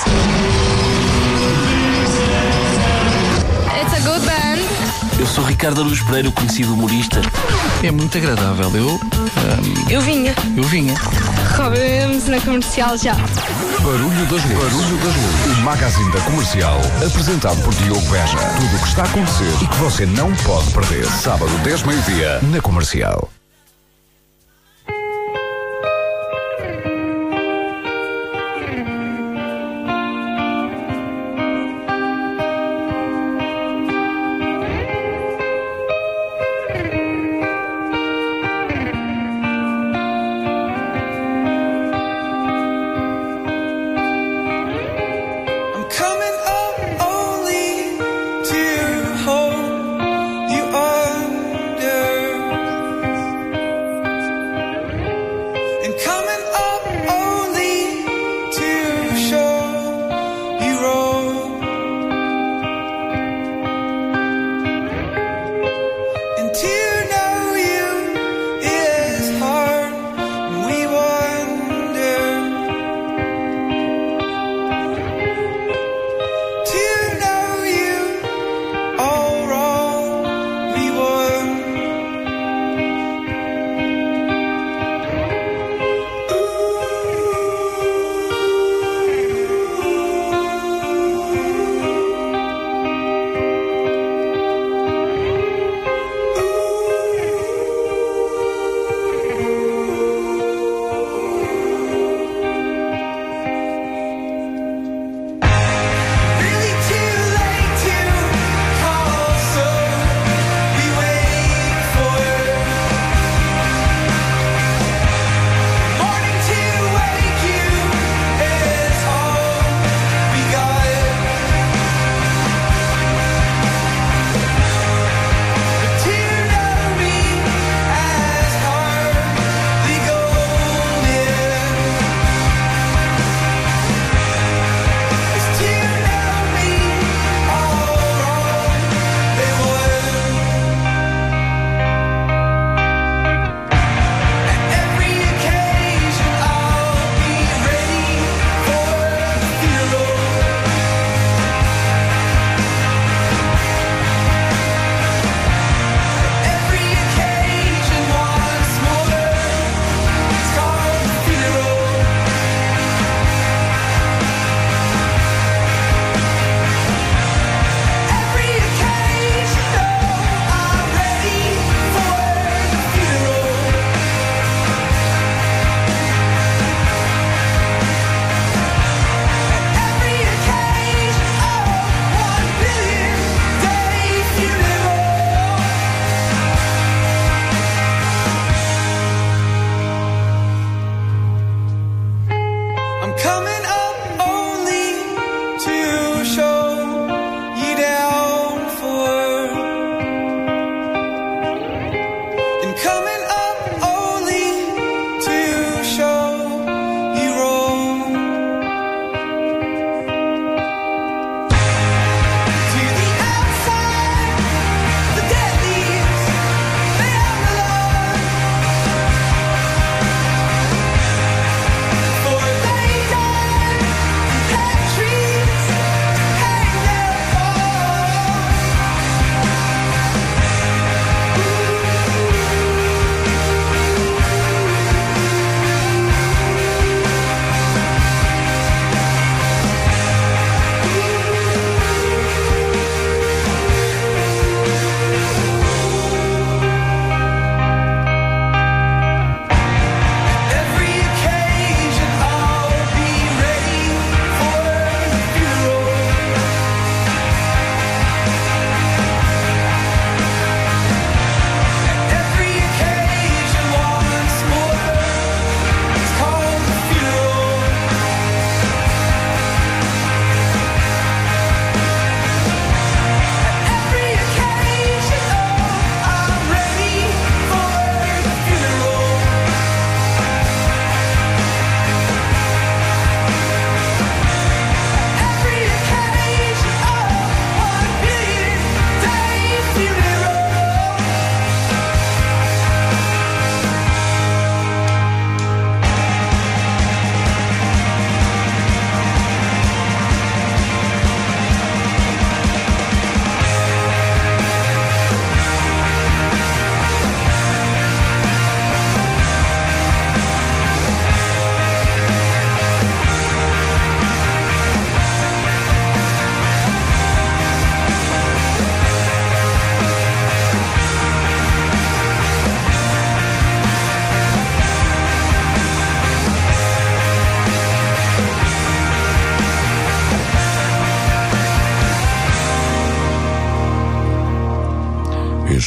It's a good band. Eu sou Ricardo Aruz Pereira, o conhecido humorista. É muito agradável. Eu vinha. Robin Williams na Comercial já. Barulho das Luzes. O magazine da Comercial, apresentado por Diogo Beja. Tudo o que está a acontecer e que você não pode perder. Sábado, 10 meio-dia, na Comercial.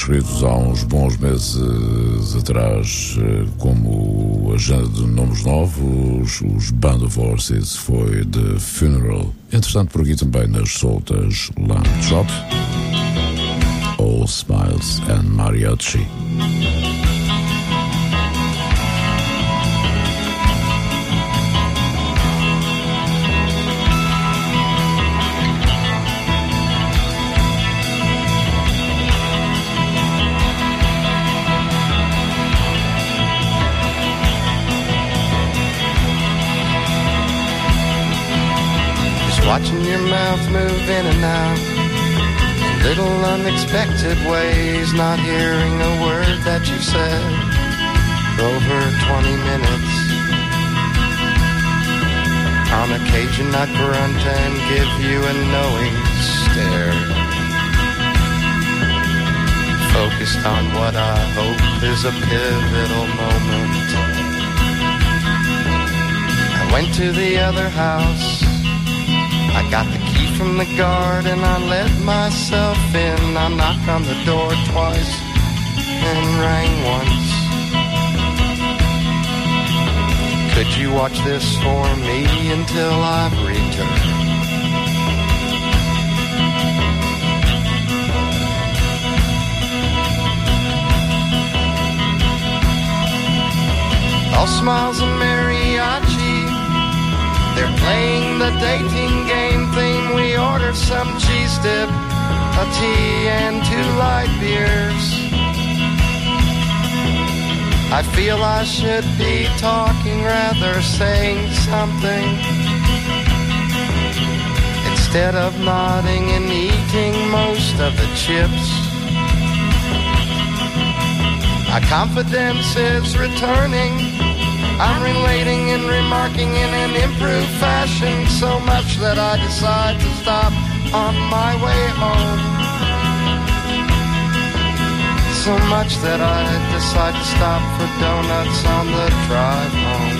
referidos há uns bons meses atrás como agenda de nomes novos, os Band of Horses foi The Funeral. Entretanto, por aqui também nas soltas Lamb Chop, All Smiles and Mariachi. Watching your mouth move in and out, little unexpected ways, not hearing a word that you said for over 20 minutes. On occasion I grunt and give you a knowing stare, focused on what I hope is a pivotal moment. I went to the other house, I got the key from the guard and I let myself in. I knocked on the door twice and rang once. Could you watch this for me until I've returned? All smiles and mariachi, they're playing the dating game theme. We order some cheese dip, a tea and 2 light beers. I feel I should be talking, rather saying something, instead of nodding and eating most of the chips. My confidence is returning, I'm relating and remarking in an improved fashion, so much that I decide to stop on my way home. So much that I decide to stop for donuts on the drive home.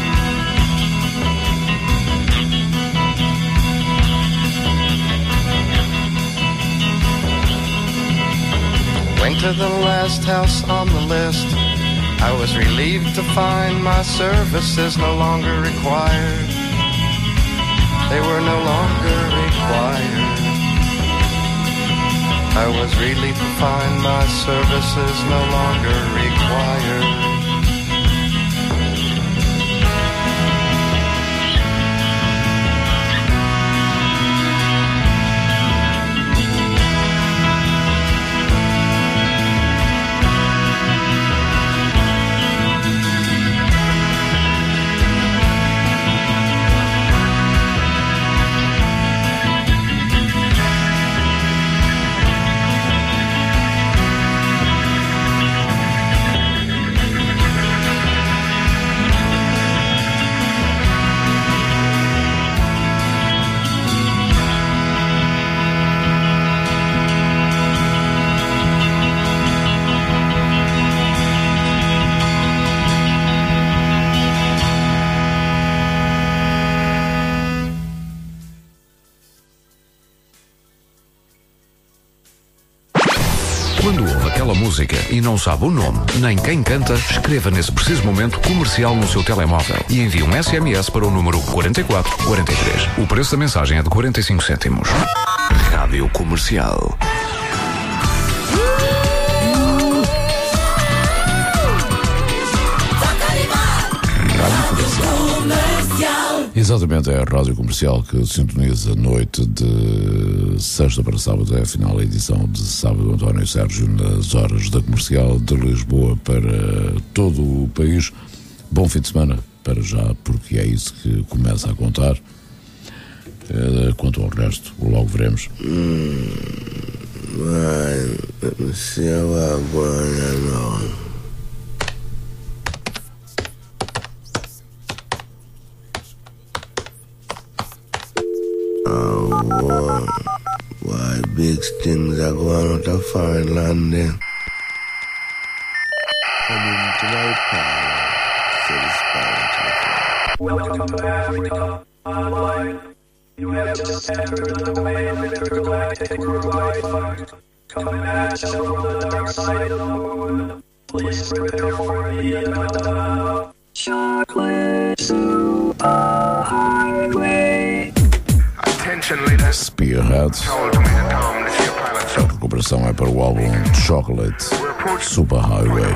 Went to the last house on the list. I was relieved to find my services no longer required. They were no longer required. I was relieved to find my services no longer required. Quando ouve aquela música e não sabe o nome, nem quem canta, escreva nesse preciso momento comercial no seu telemóvel e envie um SMS para o número 4443. O preço da mensagem é de 45 cêntimos. Rádio Comercial. Exatamente, é a Rádio Comercial que sintoniza a noite de sexta para sábado. É a final da edição de sábado, António Sérgio, nas horas da Comercial de Lisboa para todo o país. Bom fim de semana para já, porque é isso que começa a contar. Quanto ao resto, logo veremos. Vai ser agora não. Why big things are going on to foreign land then? Come into my power, welcome to Africa Online. You have just entered the way of intergalactic Wi-Fi. Spearhead. A recuperação é para o álbum Chocolate Superhighway.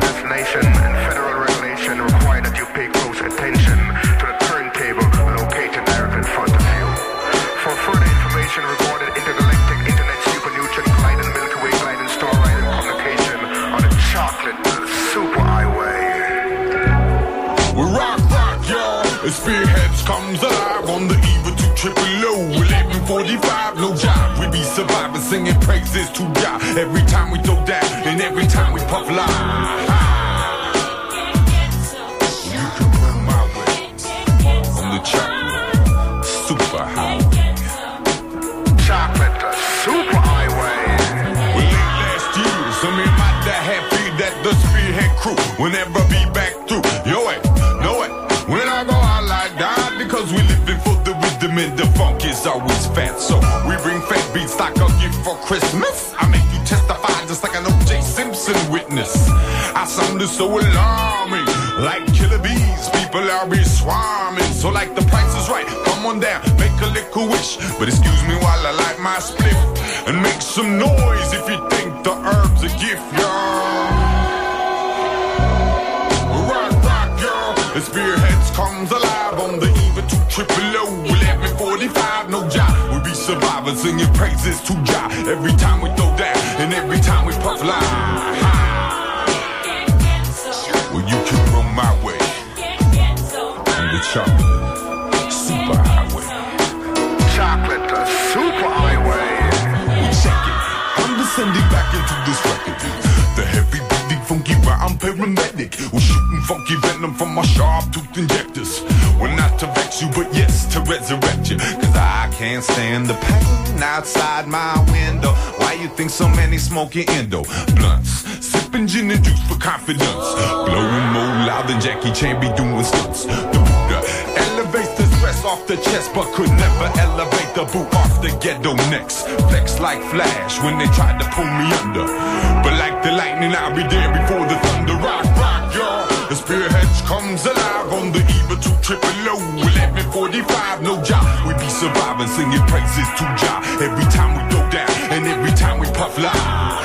Spearheads comes alive on the eve of 200. 11:45, no job. We be surviving, singing praises to God. Every time we throw down and every time we puff live. You can run my way on the chocolate superhighway. Chocolate superhighway. Well, late last year, some of my dad had feed that the Spearhead crew will never be back through. Yo, know it. When I go out like that, because we living for the rhythm and the funk is always fat. So we bring fat beats like a gift for Christmas. I make you testify just like an O.J. Simpson witness. I sound so alarming, like killer bees. People are be swarming, so like the price is right. Come on down, make a little wish. But excuse me while I light my spliff and make some noise if you think the herb's a gift, y'all. The Spearheads comes alive on the eve of 200. 11:45, no job. We be survivors singing praises to Jah. Every time we throw down and every time we puff live. Well, you can run my way on the chocolate superhighway. Chocolate superhighway. We check it. I'm descending back into this record. The heavy beating funky rhyme paramedic. We're shooting funky venom from my sharp tooth injectors. Well, not to vex you, but yes, to resurrect you. Cause I can't stand the pain outside my window. Why you think so many smoking endo blunts? Sipping gin and juice for confidence. Blowing more loud than Jackie Chan be doing stunts. The Buddha elevates the stress off the chest, but could never elevate the boot off the ghetto necks. Flex like Flash when they tried to pull me under. But like the lightning, I'll be there before the thunder. Rock, y'all. The Spearheads comes alive on the eve of 200. 11:45, no job. We be surviving, singing praises to Jah. Every time we throw down and every time we puff live.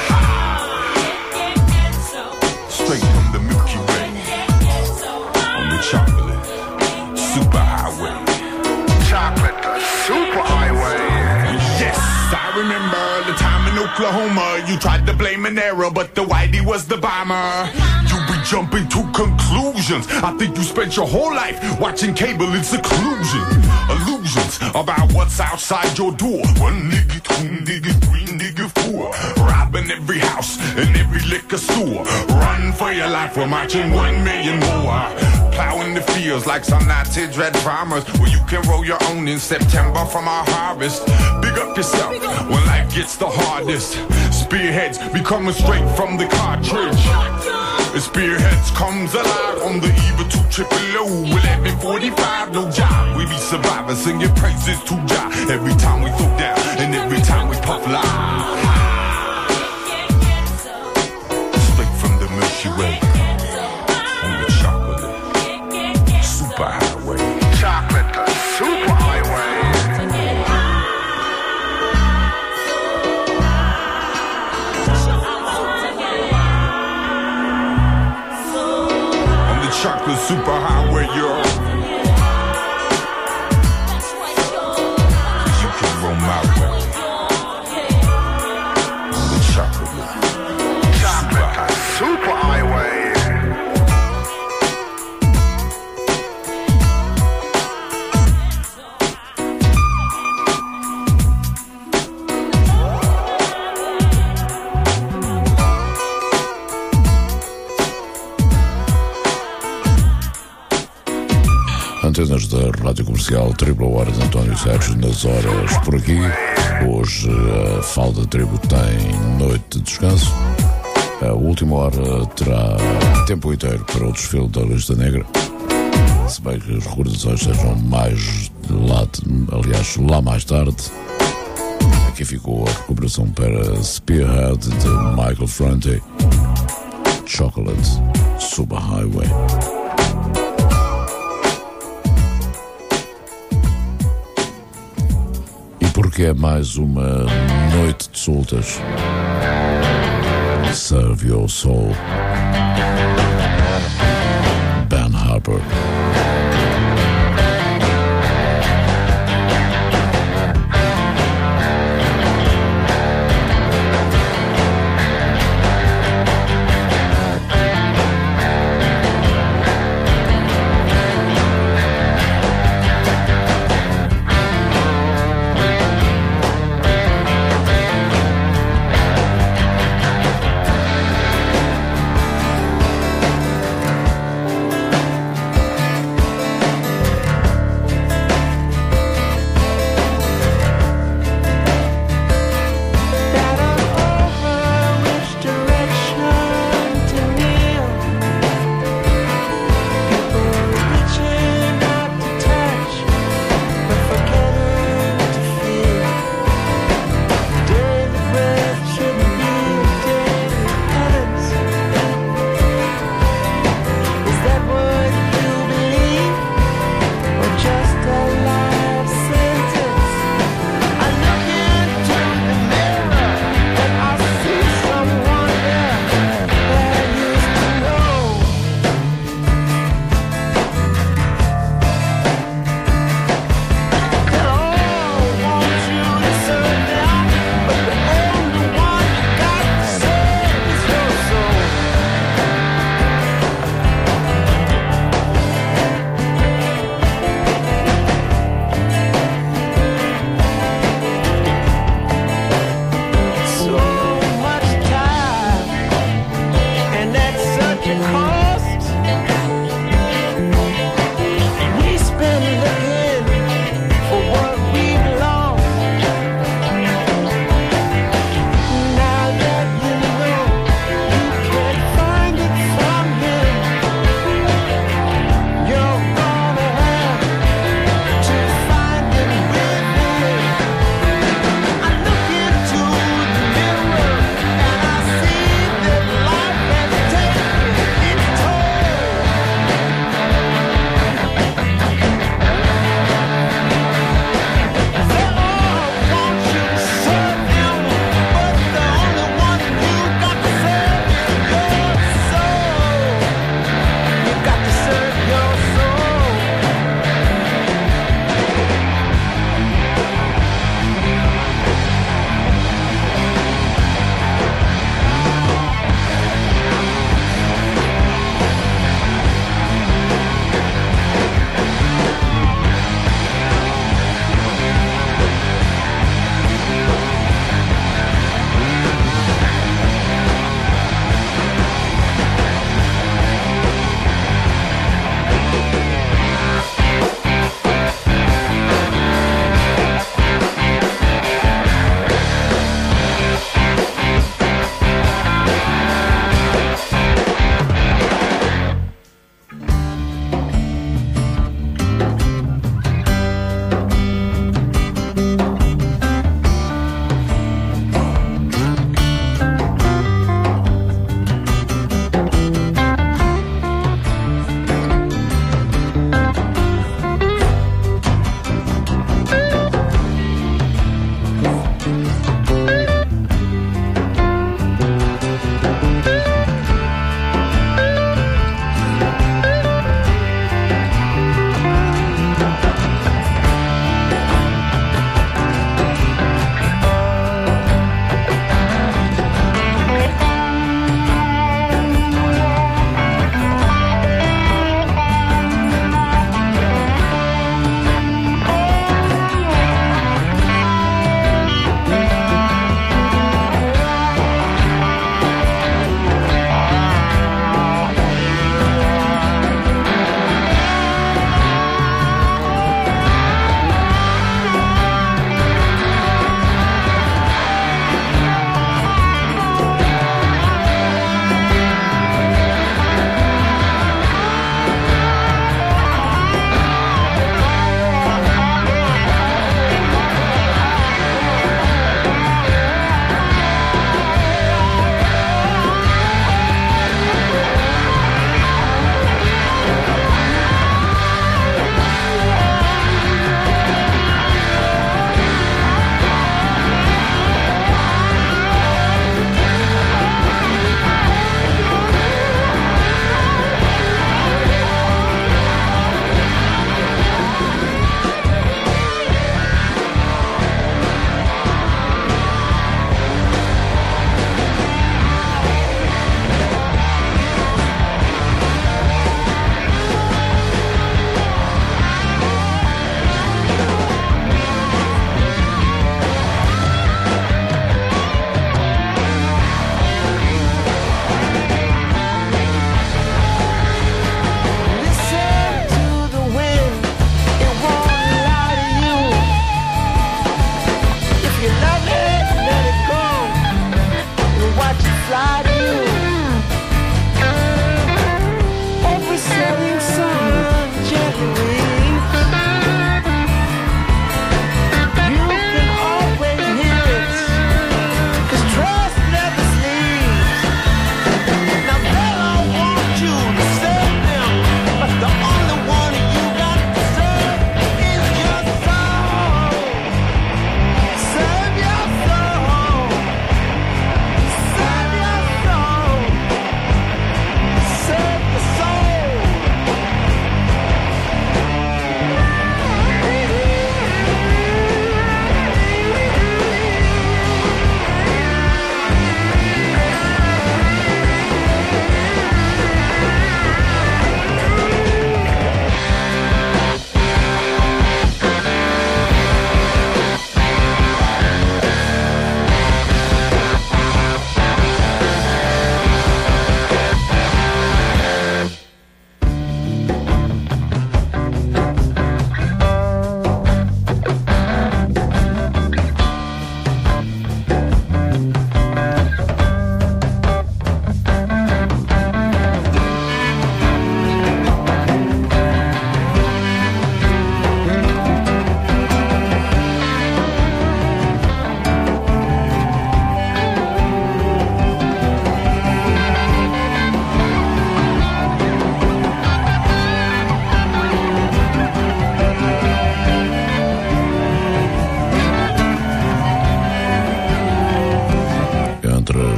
Straight from the Milky Way on the chocolate superhighway. Chocolate superhighway. Yes, I remember the time in Oklahoma. You tried to blame an error, but the whitey was the bomber. You be jumping to conclusions. I think you spent your whole life watching cable in seclusion. Illusions about what's outside your door. 1 nigga, 2 niggas, 3 nigga, 4. Robbing every house and every liquor store. Run for your life, we're marching 1 million more. Plowing the fields like some Nazi dread farmers. Where you can roll your own in September from our harvest. Big up yourself when life gets the hardest. Spearheads be coming straight from the cartridge. The Spearheads comes alive on the eve of 200. 11:45, no job. We be surviving, singing praises to Jah. Every time we throw down and every time we puff live. Straight from the Milky Way on the chocolate superhighway. Chocolate superhighway. Chocolate superhighway, yo. You can roll my way on the chocolate superhighway. Antenas da Rádio Comercial, Triplo Horas, António Sérgio nas horas por aqui. Hoje a Falda Tribo tem noite de descanso. A última hora terá tempo inteiro para o desfile da Lista Negra. Se bem que as recordações sejam mais lá mais tarde. aqui ficou a recuperação para Spearhead de Michael Franti. Chocolate, Superhighway. E porque é mais uma noite de soltas, Serve Your Soul, Ben Harper.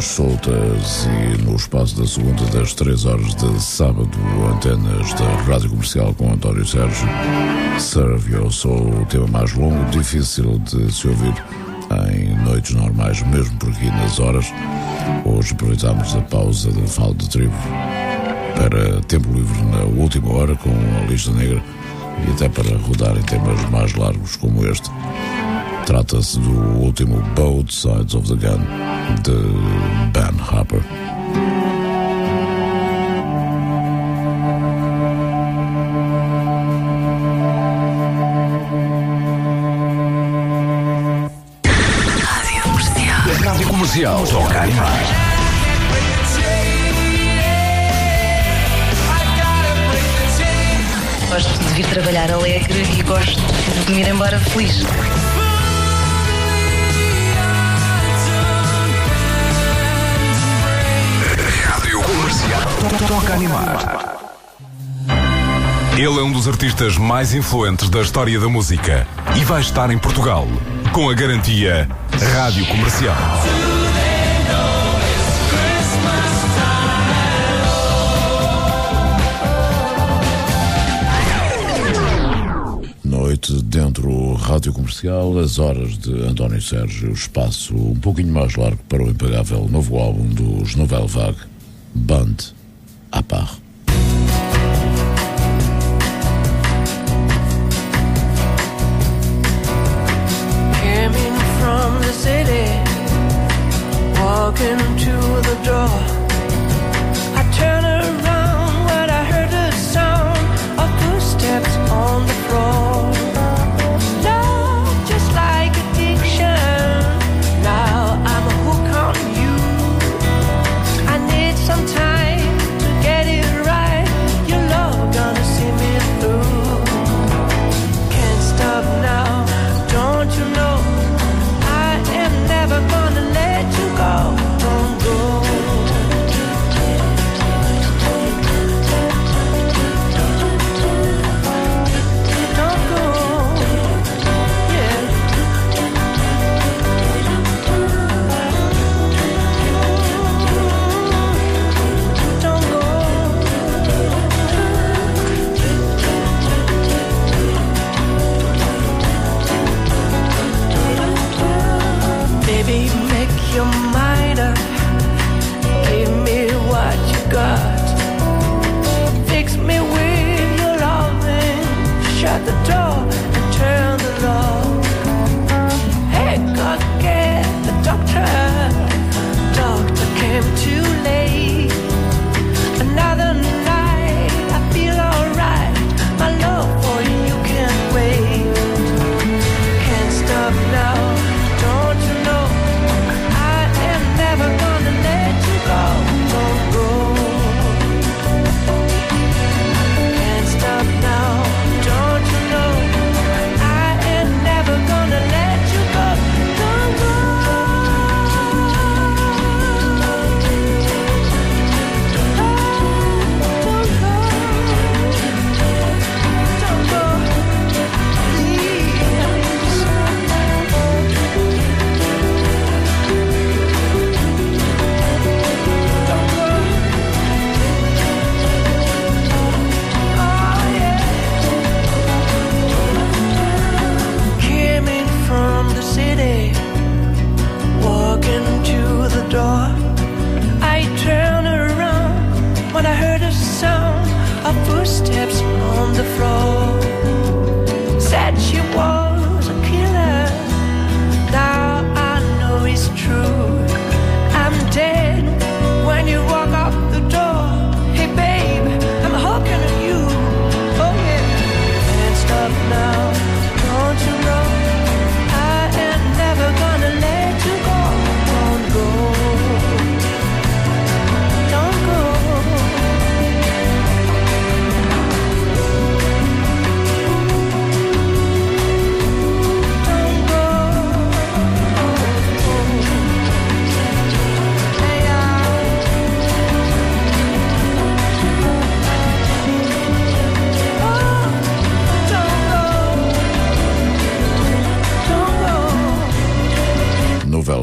Rimas Soltas e no espaço da segunda das 3 horas de sábado, antenas da Rádio Comercial com António Sérgio. Serve Your Soul, o tema mais longo, difícil de se ouvir em noites normais, mesmo por aqui nas horas. Hoje aproveitamos a pausa da Fala de Tribo para tempo livre na última hora com a Lista Negra e até para rodar em temas mais largos como este. Trata-se do último Both Sides of the Gun de Ben Harper. Rádio Comercial. Toca animais. Gosto de vir trabalhar alegre e gosto de me ir embora feliz. Rádio Comercial. Toca animais. Ele é um dos artistas mais influentes da história da música e vai estar em Portugal com a garantia Rádio Comercial. Noite dentro Rádio Comercial, as horas de António Sérgio, espaço um pouquinho mais largo para o impagável novo álbum dos Nouvelle Vague, Band à part. Coming from the city, walking to the door, I turn around when I heard the sound of footsteps on the floor. Love just like addiction, now I'm a hook on you. I need some time to get it right, your love gonna see me through. Can't stop now, don't you know, I am never gonna let you go. Don't go.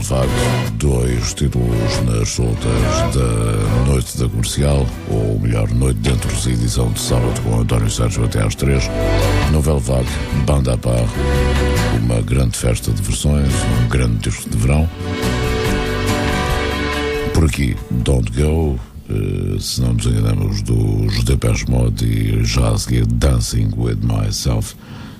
Vague, 2 títulos nas soltas da noite da Comercial, ou melhor, Noite Dentro da edição de sábado com António Sérgio até às 3. Nouvelle Vague, Banda à Part, uma grande festa de versões, um grande disco de verão. Por aqui, Don't Go, se não nos enganamos, dos Depeche Mode, e já a seguir Dancing With Myself,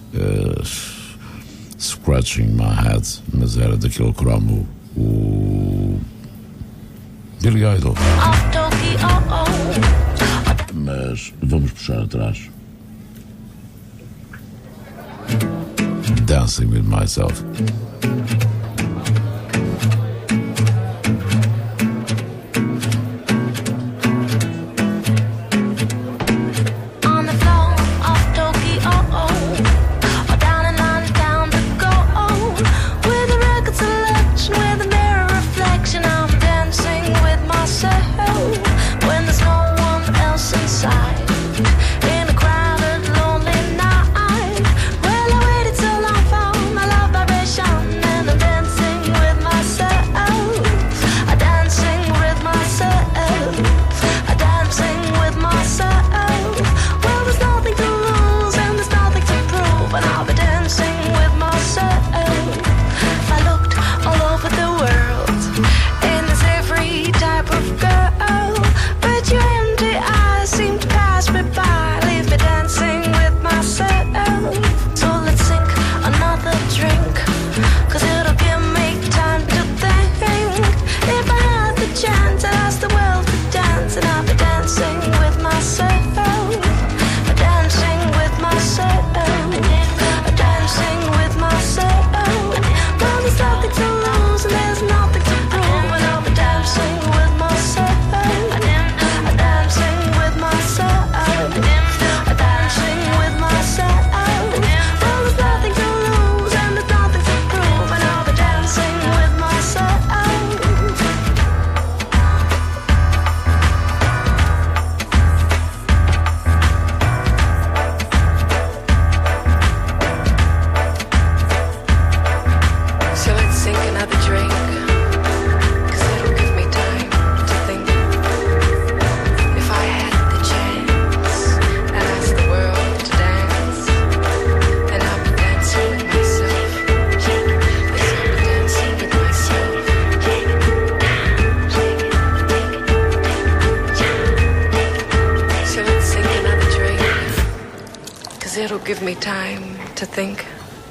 Scratching My Head, mas era daquele cromo, o Billy Idol. Mas vamos puxar atrás. Dancing With Myself. Give me time to think.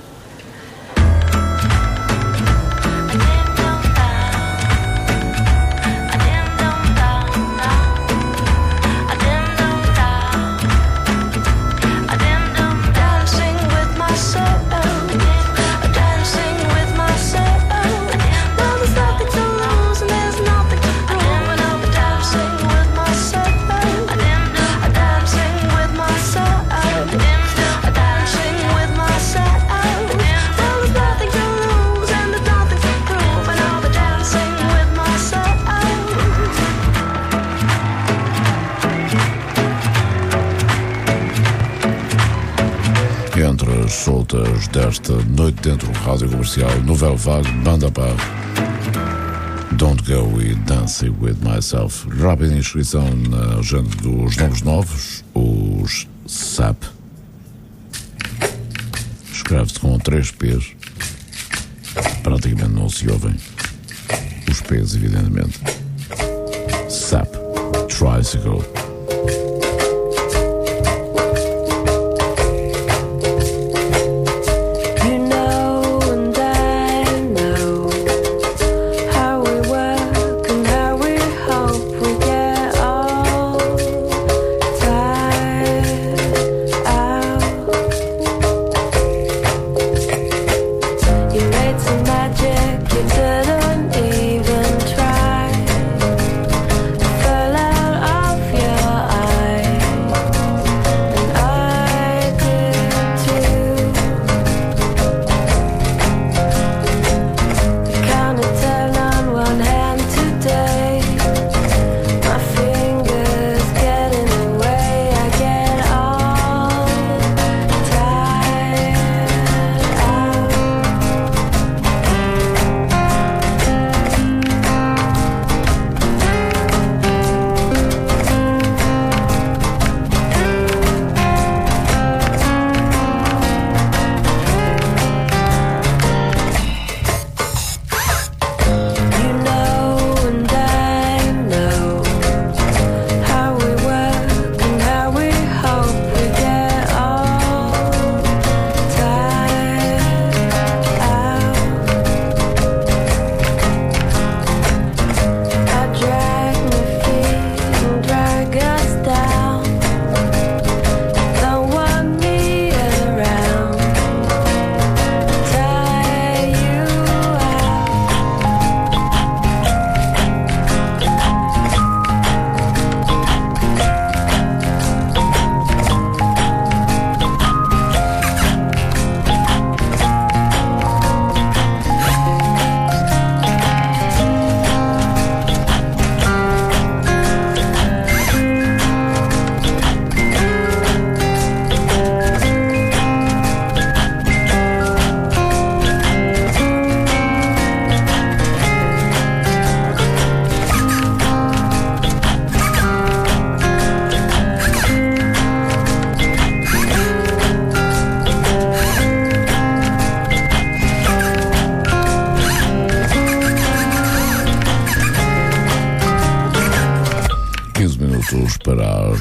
Entre as soltas desta noite dentro do Rádio Comercial, Nouvelle Vague, Banda à Part, Don't Go e Dancing With Myself. Rápida inscrição na agenda dos nomes novos, os SAP. Escreve-se com 3 P's. Praticamente não se ouvem os P's, evidentemente. SAP Tricycle. Even try, fell out of your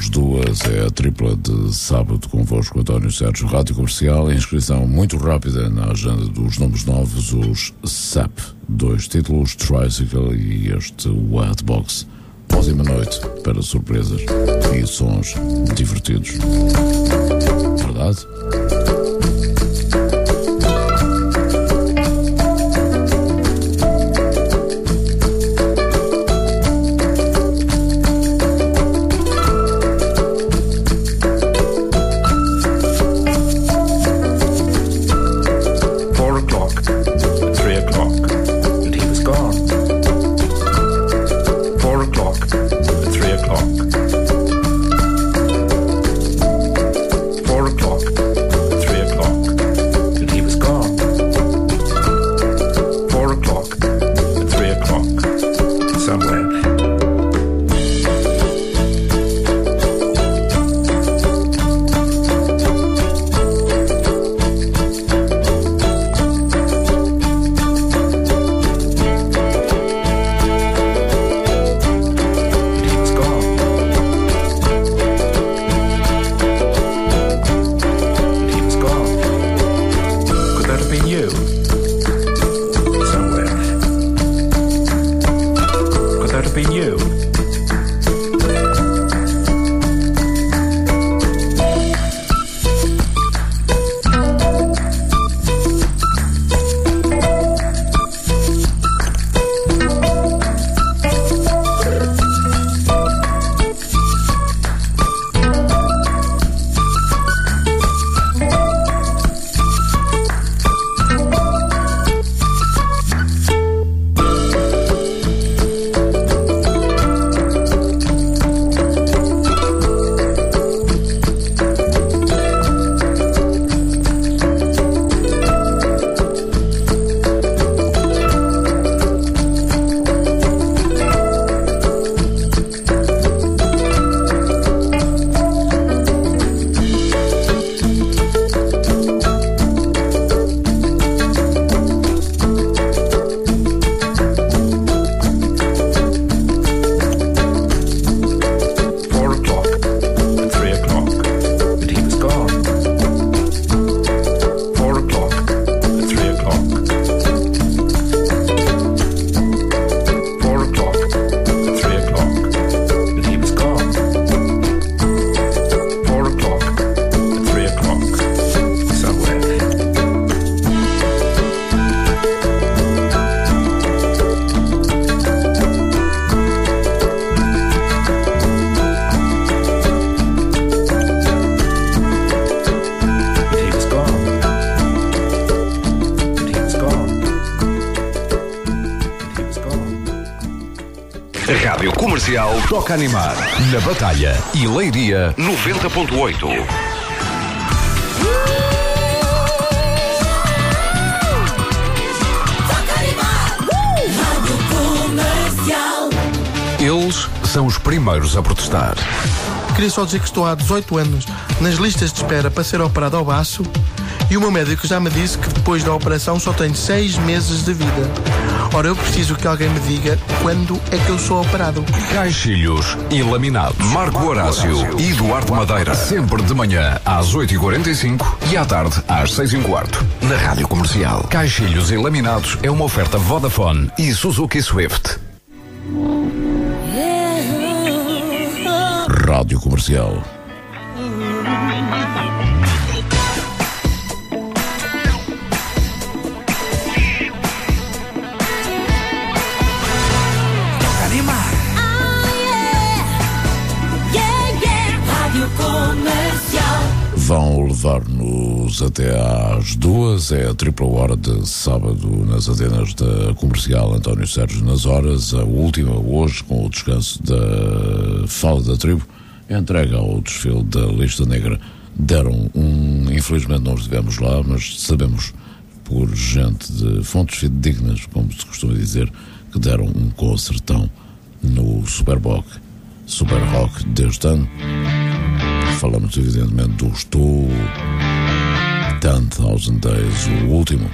às 2 é a tripla de sábado convosco, António Sérgio, Rádio Comercial. Inscrição muito rápida na agenda dos nomes novos, os SAP, 2 títulos, Tricycle e este White Box. Ótima noite para surpresas e sons divertidos. Verdade? Rádio Comercial toca animar. Na Batalha e Leiria 90.8. Eles são os primeiros a protestar. Queria só dizer que estou há 18 anos nas listas de espera para ser operado ao baço e o meu médico já me disse que depois da operação só tenho 6 meses de vida. Ora, eu preciso que alguém me diga quando é que eu sou operado. Caixilhos e laminados. Marco Horácio e Eduardo Madeira. Sempre de manhã às 8h45 e à tarde às 6h15. Na Rádio Comercial. Caixilhos e laminados é uma oferta Vodafone e Suzuki Swift. Rádio Comercial. Vão levar-nos até às 2, é a tripla hora de sábado nas antenas da Comercial. António Sérgio nas horas, a última hoje com o descanso da Fala da Tribo, entrega ao desfile da Lista Negra. Deram infelizmente não estivemos lá, mas sabemos por gente de fontes fidedignas, como se costuma dizer, que deram um concertão no Super Rock deste ano. Falamos evidentemente dos 10,000 Days, o último.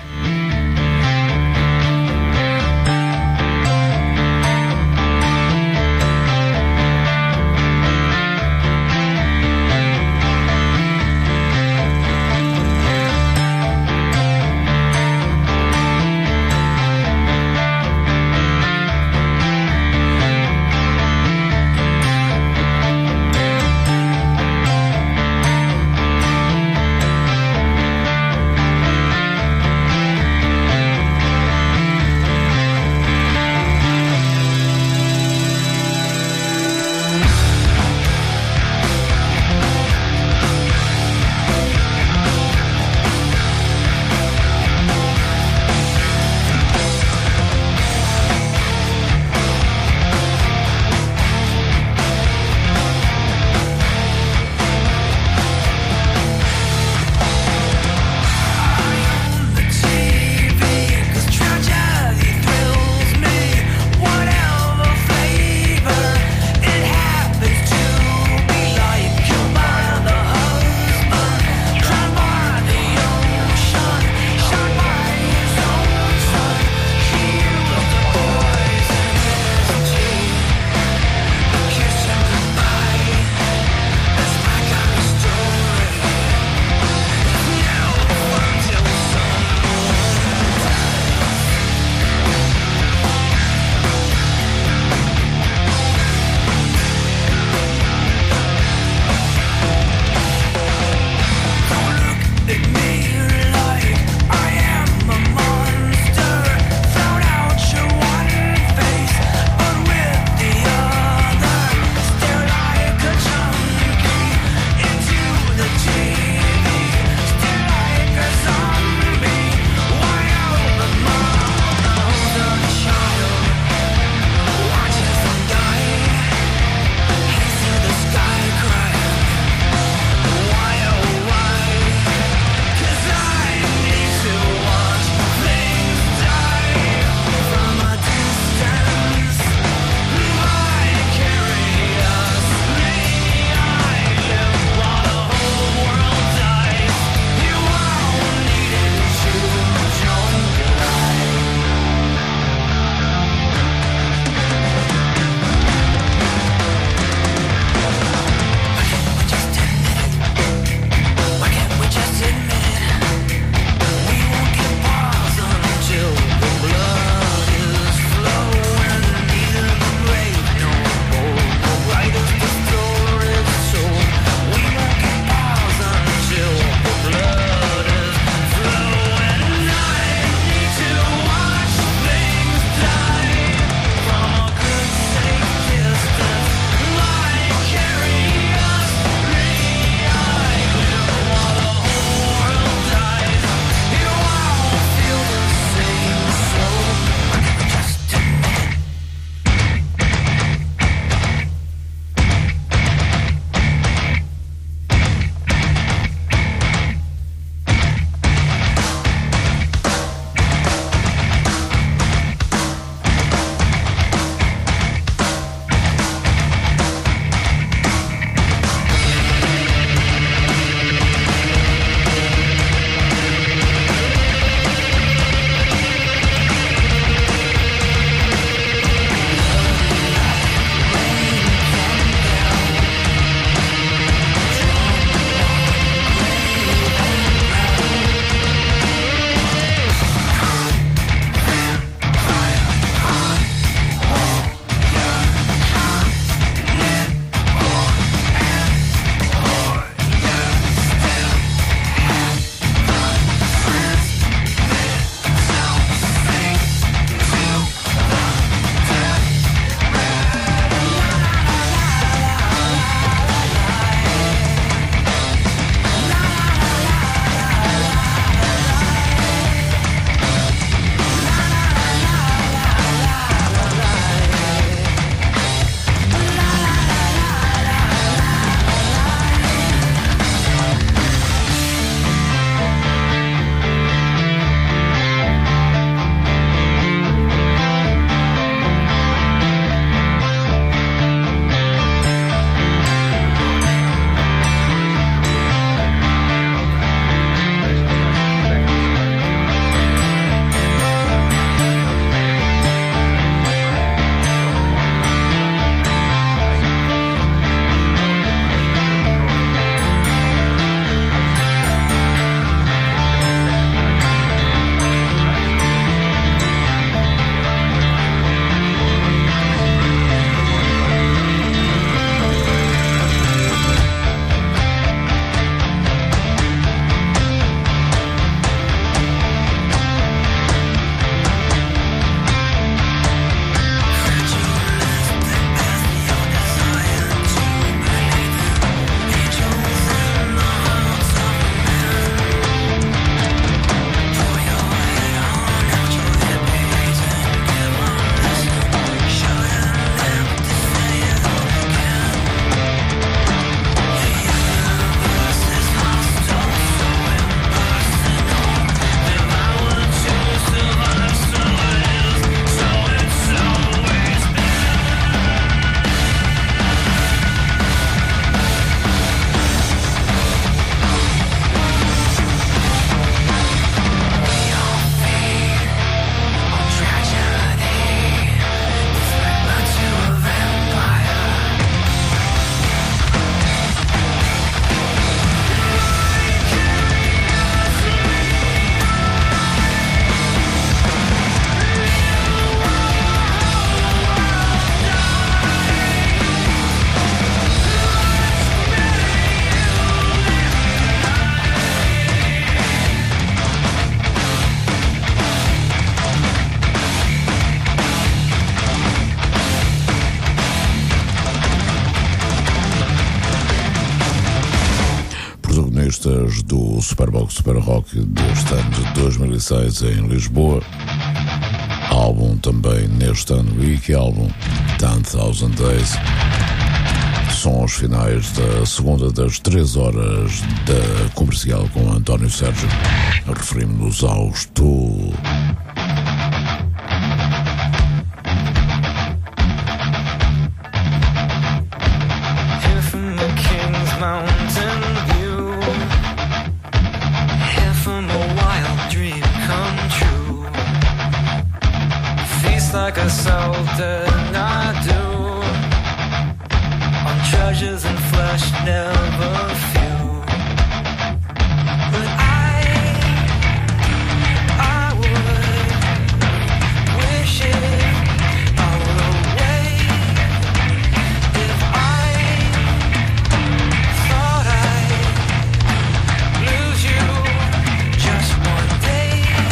Superbox Super Rock deste ano de 2006 em Lisboa. Álbum também neste ano. E que álbum? 10,000 Days. São os finais da segunda das 3 horas da Comercial com António Sérgio. Referimos-nos aos Tool. Like a sultan I do, on treasures and flesh never few. But I would wish it all away if I thought I'd lose you just one day.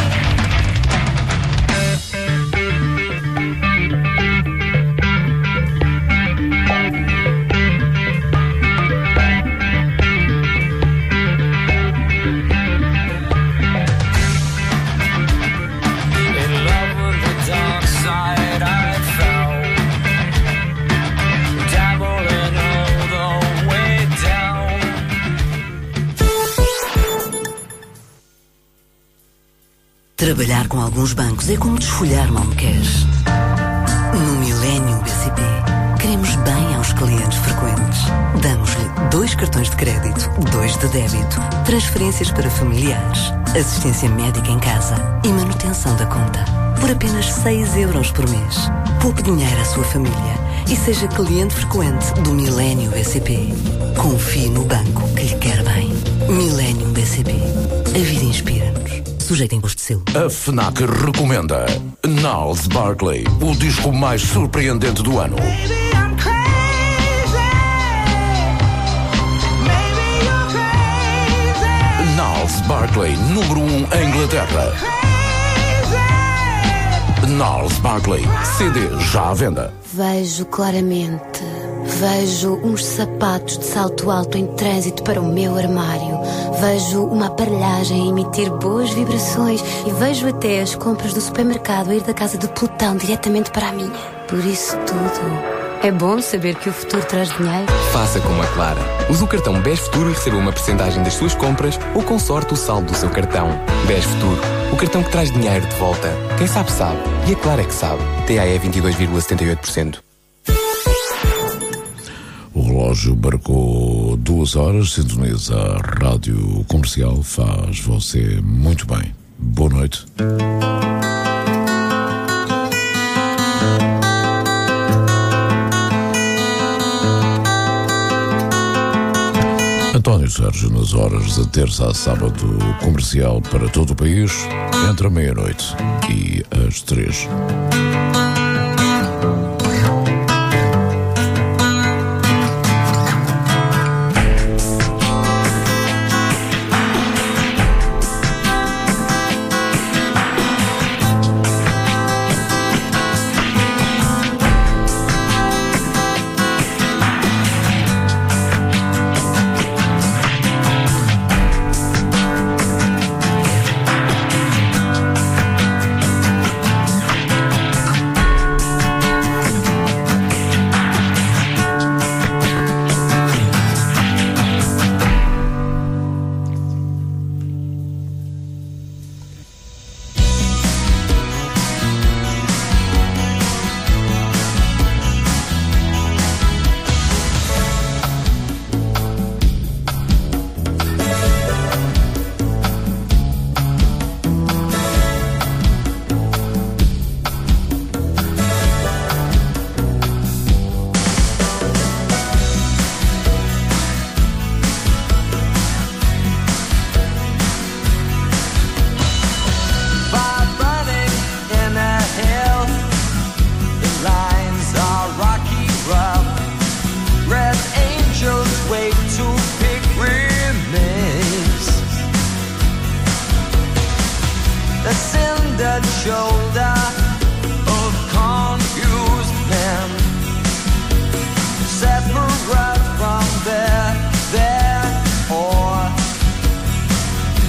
Trabalhar com alguns bancos é como desfolhar não me queres. No Millennium BCP, queremos bem aos clientes frequentes. Damos-lhe 2 cartões de crédito, 2 de débito, transferências para familiares, assistência médica em casa e manutenção da conta. Por apenas 6 euros por mês. Poupe dinheiro à sua família e seja cliente frequente do Millennium BCP. Confie no banco que lhe quer bem. Millennium BCP. A vida inspira-nos. Sujeito a imposto de selo. A FNAC recomenda Gnarls Barkley, o disco mais surpreendente do ano. Gnarls Barkley, número 1 em Inglaterra. Gnarls Barkley, CD já à venda. Vejo claramente. Vejo uns sapatos de salto alto em trânsito para o meu armário. Vejo uma aparelhagem a emitir boas vibrações. E vejo até as compras do supermercado a ir da casa de Plutão diretamente para a minha. Por isso tudo, é bom saber que o futuro traz dinheiro. Faça como a Clara. Use o cartão BES Futuro e receba uma percentagem das suas compras ou consorte o saldo do seu cartão. BES Futuro, o cartão que traz dinheiro de volta. Quem sabe, sabe. E a Clara é que sabe. TAE 22,78%. O relógio marcou 2 horas, sintoniza a Rádio Comercial, faz você muito bem. Boa noite. António Sérgio nas horas de terça a sábado, comercial para todo o país, entre a meia-noite e as 3. shoulder of confused men, separate from their or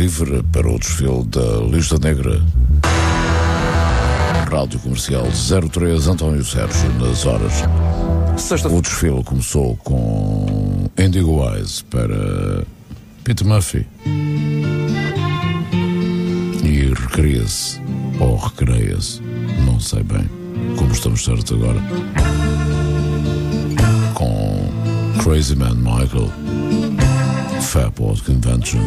livre para o desfile da Lista Negra. Rádio Comercial 03, António Sérgio, nas horas. O desfile começou com Indigo Eyes para Peter Murphy e recria-se, ou recreia-se, não sei bem como estamos certos agora, com Crazy Man Michael, Fairport Convention.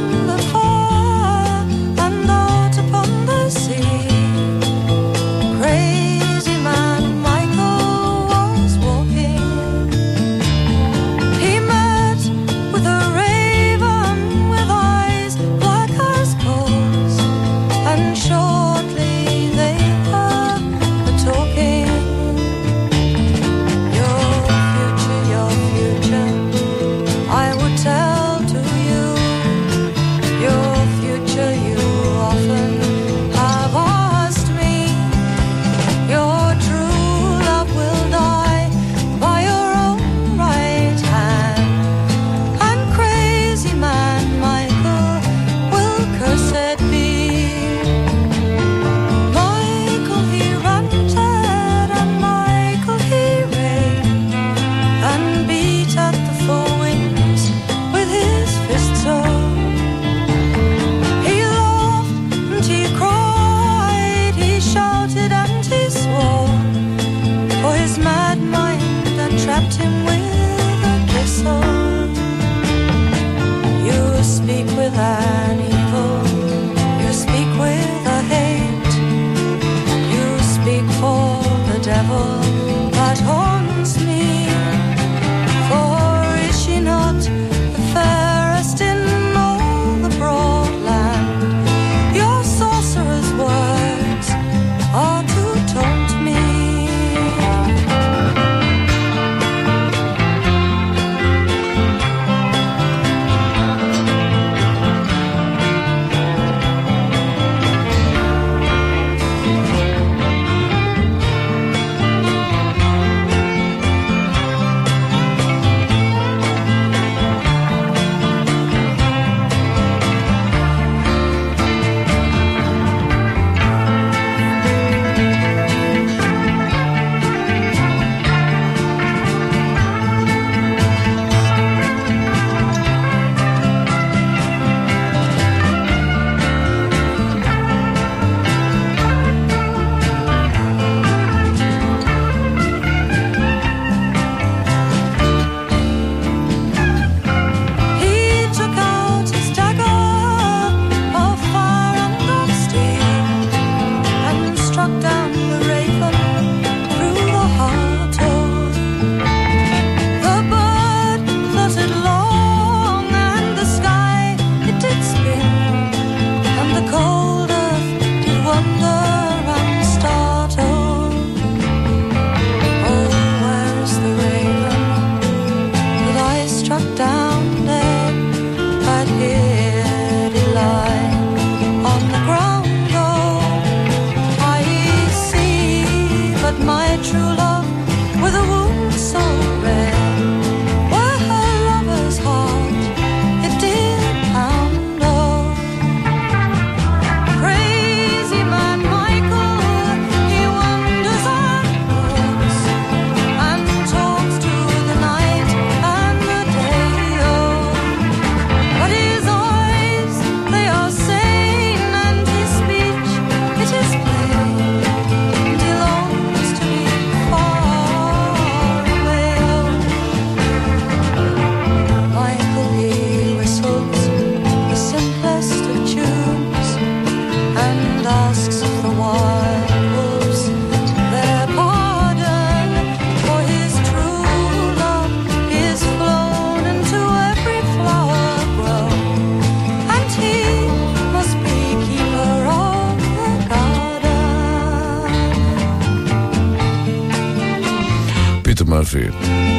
Murphy,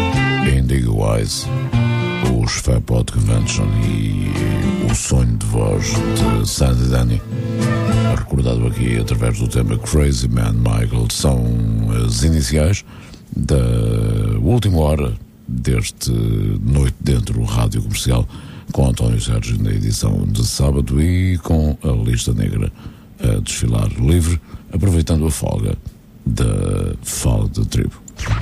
Indigo Eyes, os Fairport Convention e o sonho de voz de Sandy Denny, recordado aqui através do tema Crazy Man Michael, são as iniciais da última hora deste Noite Dentro Rádio Comercial, com António Sérgio na edição de sábado e com a Lista Negra a desfilar livre, aproveitando a folga da Fala da Tribo.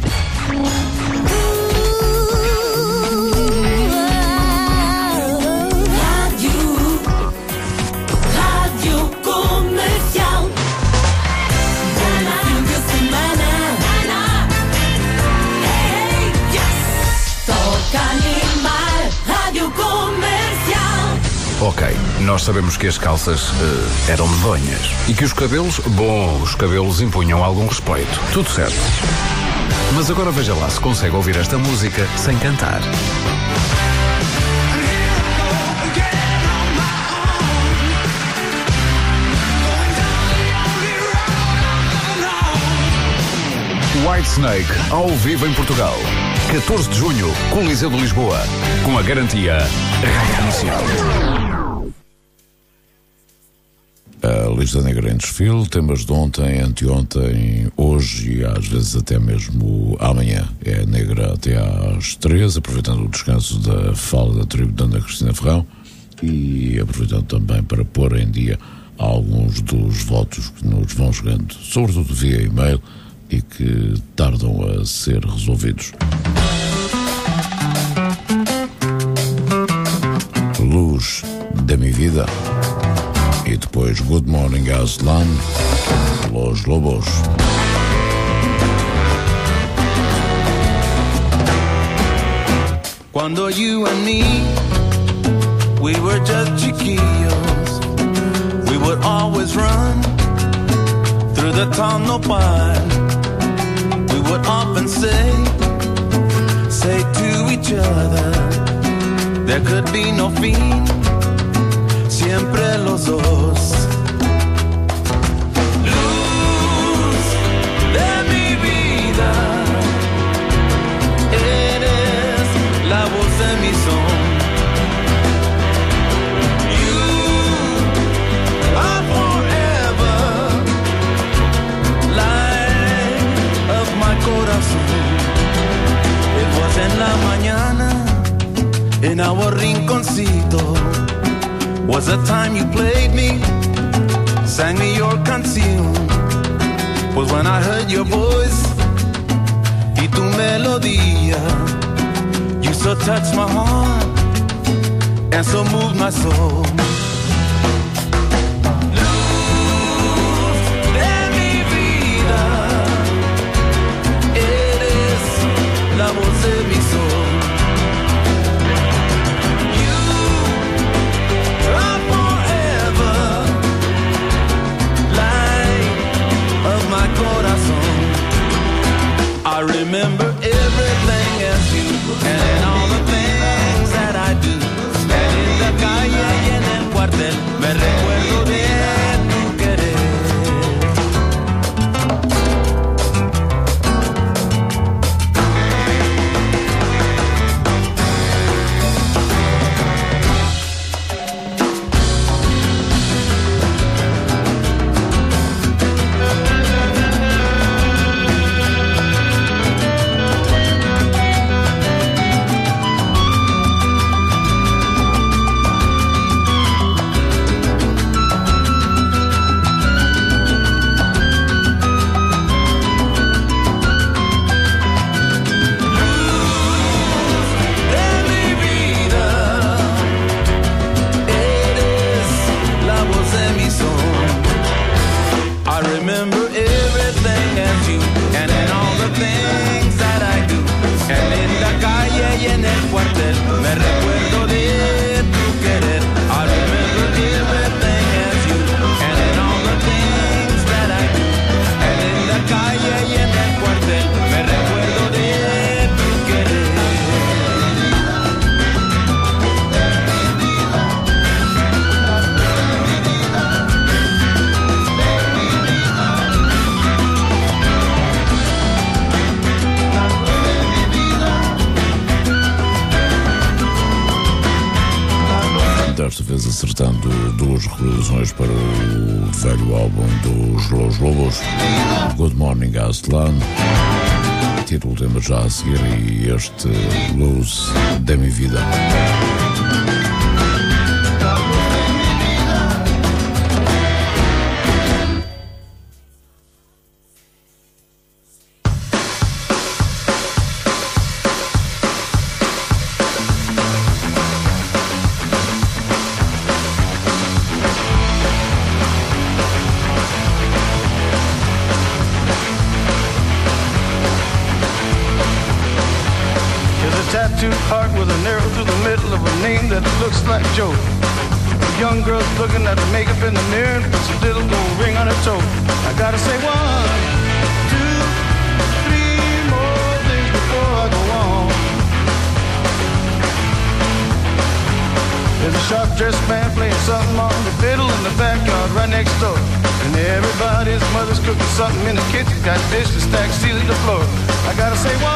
Ok, nós sabemos que as calças eram medonhas e que os cabelos impunham algum respeito. Tudo certo. Mas agora veja lá se consegue ouvir esta música sem cantar. Whitesnake, ao vivo em Portugal. 14 de junho, Coliseu de Lisboa. Com a garantia Rádio Comercial. A Lista Negra em desfile, temas de ontem, anteontem, hoje e às vezes até mesmo amanhã. É negra até às 3, aproveitando o descanso da Fala da Tribo de Ana Cristina Ferrão e aproveitando também para pôr em dia alguns dos votos que nos vão chegando, sobretudo via e-mail, e que tardam a ser resolvidos. Luz da minha vida. E depois Good Morning Aslan, Los Lobos. Quando you and me, we were just chiquillos, we would always run through the tunnel pine. We would often say to each other, there could be no fin, siempre los dos. Luz de mi vida, eres la voz de mi son. You are forever, light of my corazón. It was en la mañana, en our rinconcito, was the time you played me, sang me your canción. Was when I heard your voice y tu melodía. You so touched my heart and so moved my soul. Luz de mi vida, eres la voz de mi sol. I remember everything as you, and all the things that I do. And in la calle y en el cuartel, me recuerdo de tu querer. Desta vez acertando duas reproduções para o velho álbum dos Los Lobos, Good Morning Aslan, título tema já a seguir, e este Luz da minha vida. tattooed heart with an arrow through the middle of a name that looks like Joe. A young girl's looking at the makeup in the mirror and puts a little gold ring on her toe. I gotta say 1, 2, 3 more things before I go on. There's a sharp-dressed man playing something on the fiddle in the backyard right next door. And everybody's mother's cooking something in the kitchen, got dishes stacked, sealing the floor. I gotta say 1, 2, 3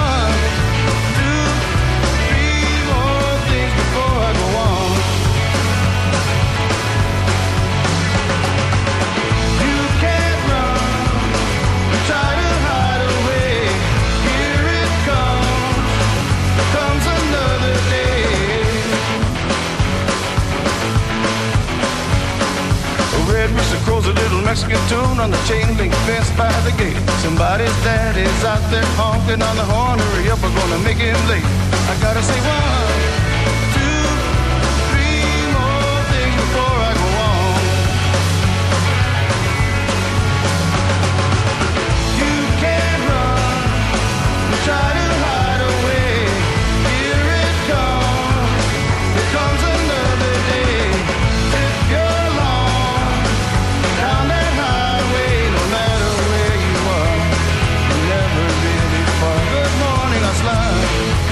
more things before I go on. You can't run, try to hide away. Here it comes another day. A red rooster crows a little Mexican tune on the chain link fence by the gate. Somebody's daddy's out there honking on the horn. Hurry up, we're gonna make him late. I gotta say 1, 2, 3 more things before I go on. You can't run, try to hide away. Here it comes another day. If you're long down that highway, no matter where you are, you're never really far. Good morning, I slide.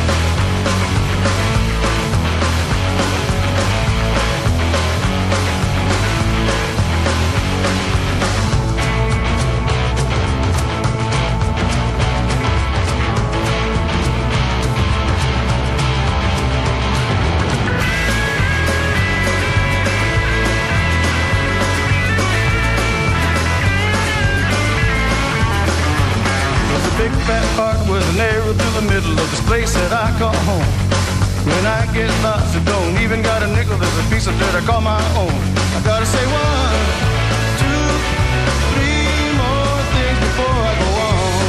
Big fat heart with an arrow through the middle of this place that I call home. When I get lost, I don't even got a nickel. There's a piece of dirt I call my own. I gotta say 1, 2, 3 more things before I go on.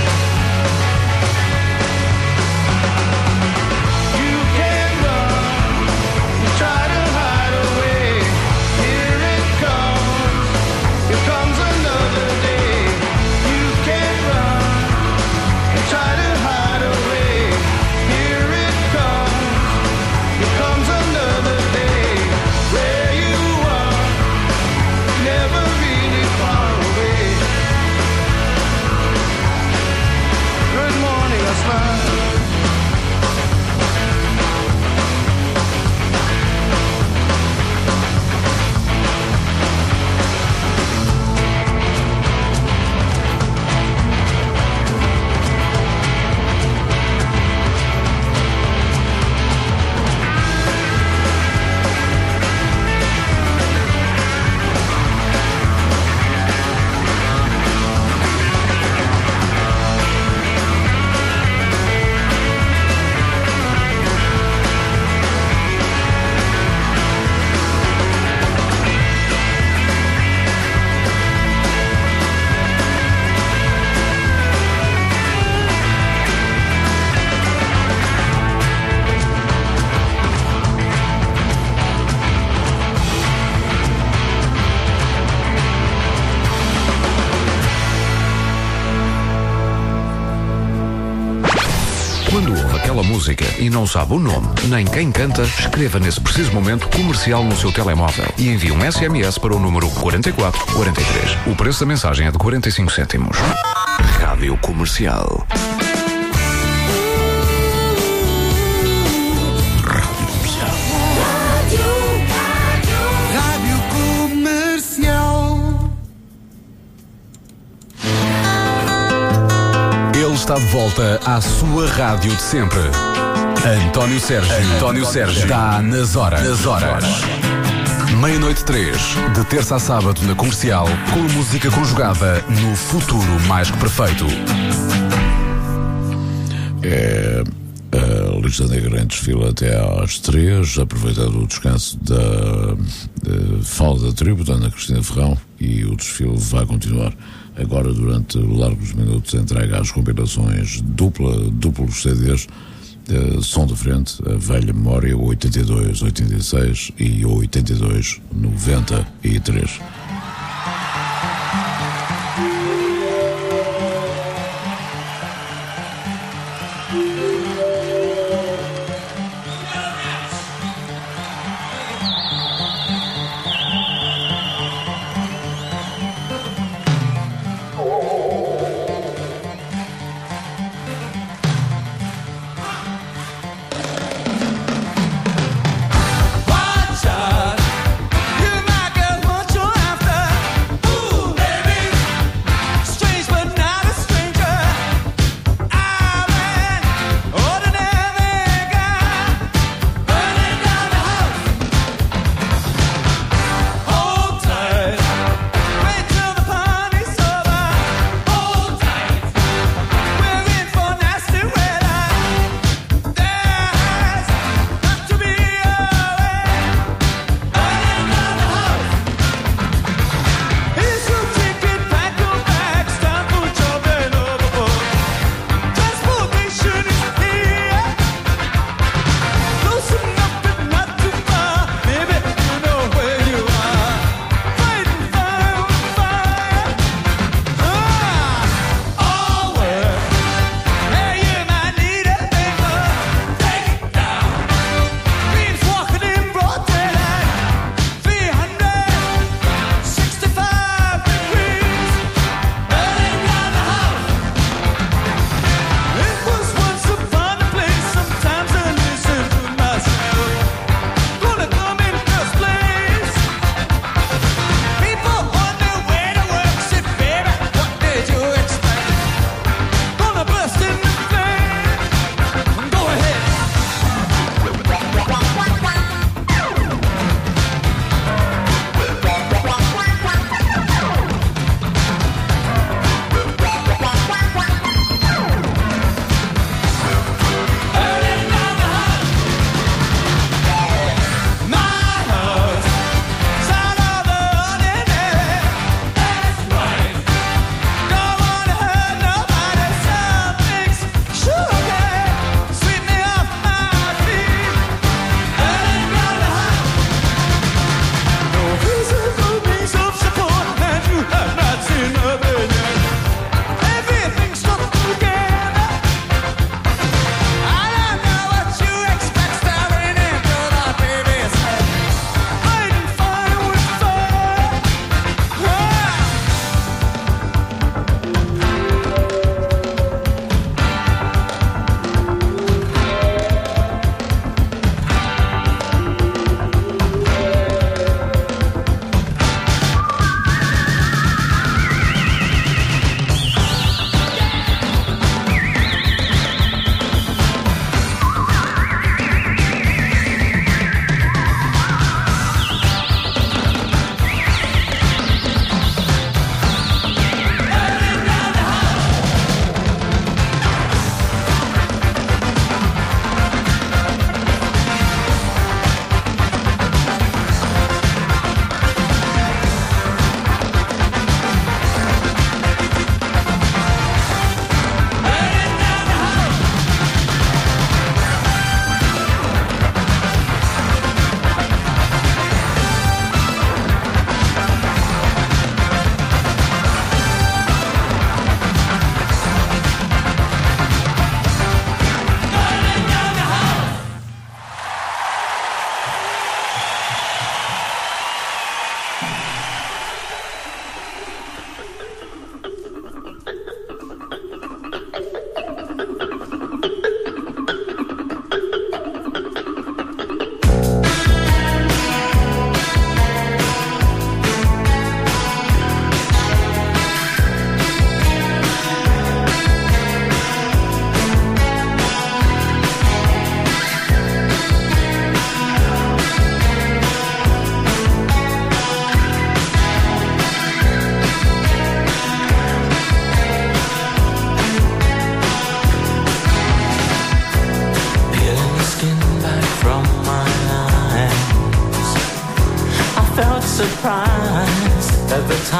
You can't run, try to hide away. Here it comes another day. You can't run, try to hide away. Here it comes another day. Where you are, never really far away. Good morning, I smile. Quando ouve aquela música e não sabe o nome, nem quem canta, escreva nesse preciso momento comercial no seu telemóvel e envie um SMS para o número 4443. O preço da mensagem é de 45 cêntimos. Rádio Comercial. Ele está de volta à sua rádio de sempre. António Sérgio está nas horas. Meia-noite 3, de terça a sábado na Comercial, com música conjugada no futuro mais que perfeito. A lista negra em desfile até às 3, aproveitando o descanso da Fala da Tribo, da Ana Cristina Ferrão, e o desfile vai continuar agora durante largos minutos. Entrega às compilações duplos CDs, Som de Frente, a Velha Memória, 82, 86 e 82, 93.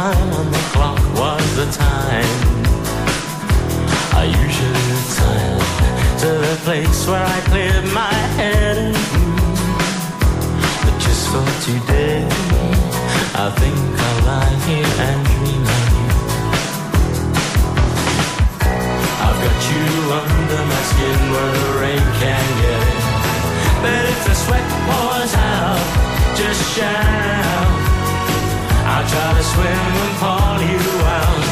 time on the clock was the time I usually returned to the place where I cleared my head and but just for today I think I'll lie here and dream of you. I've got you under my skin where the rain can't get in, but if the sweat pours out, just shout. I'll try to swim and pull you out.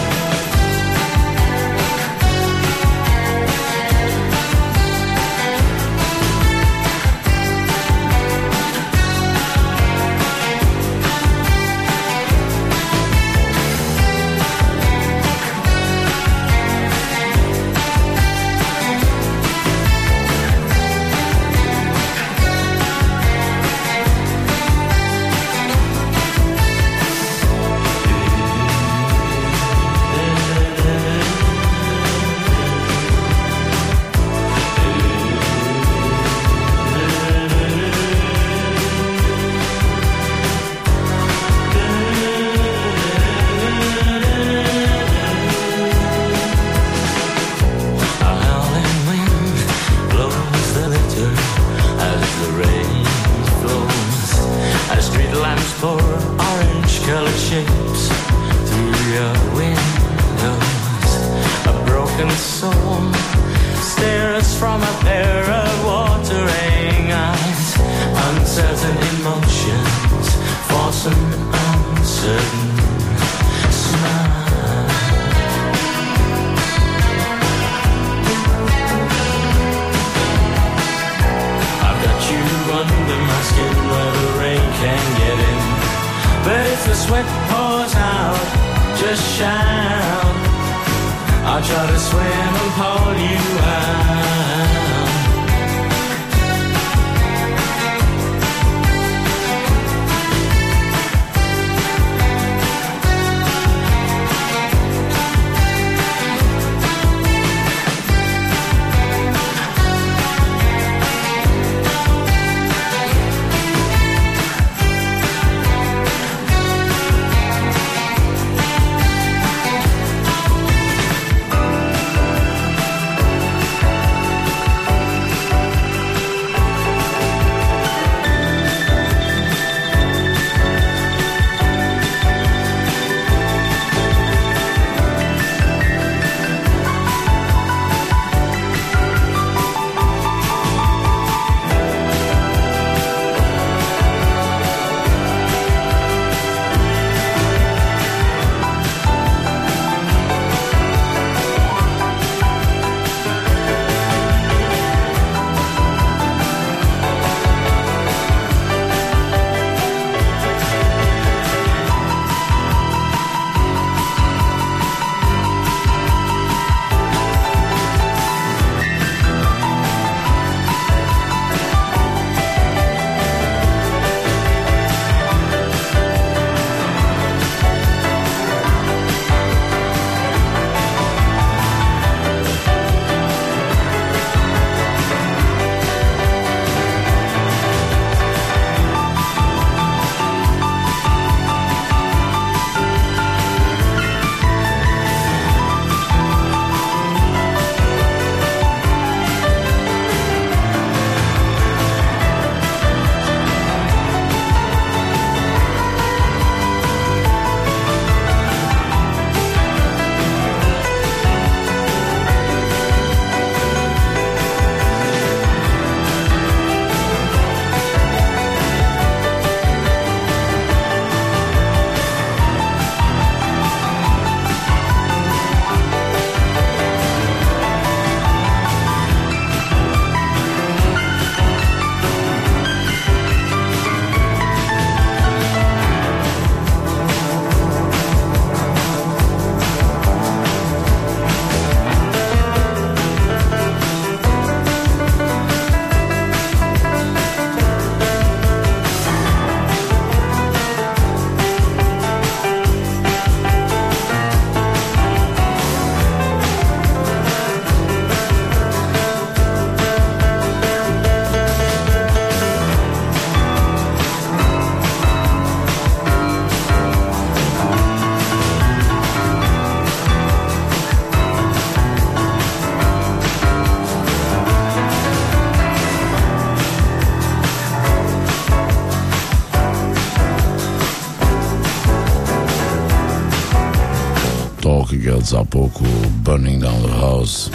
Talking Heads há pouco, Burning Down the House,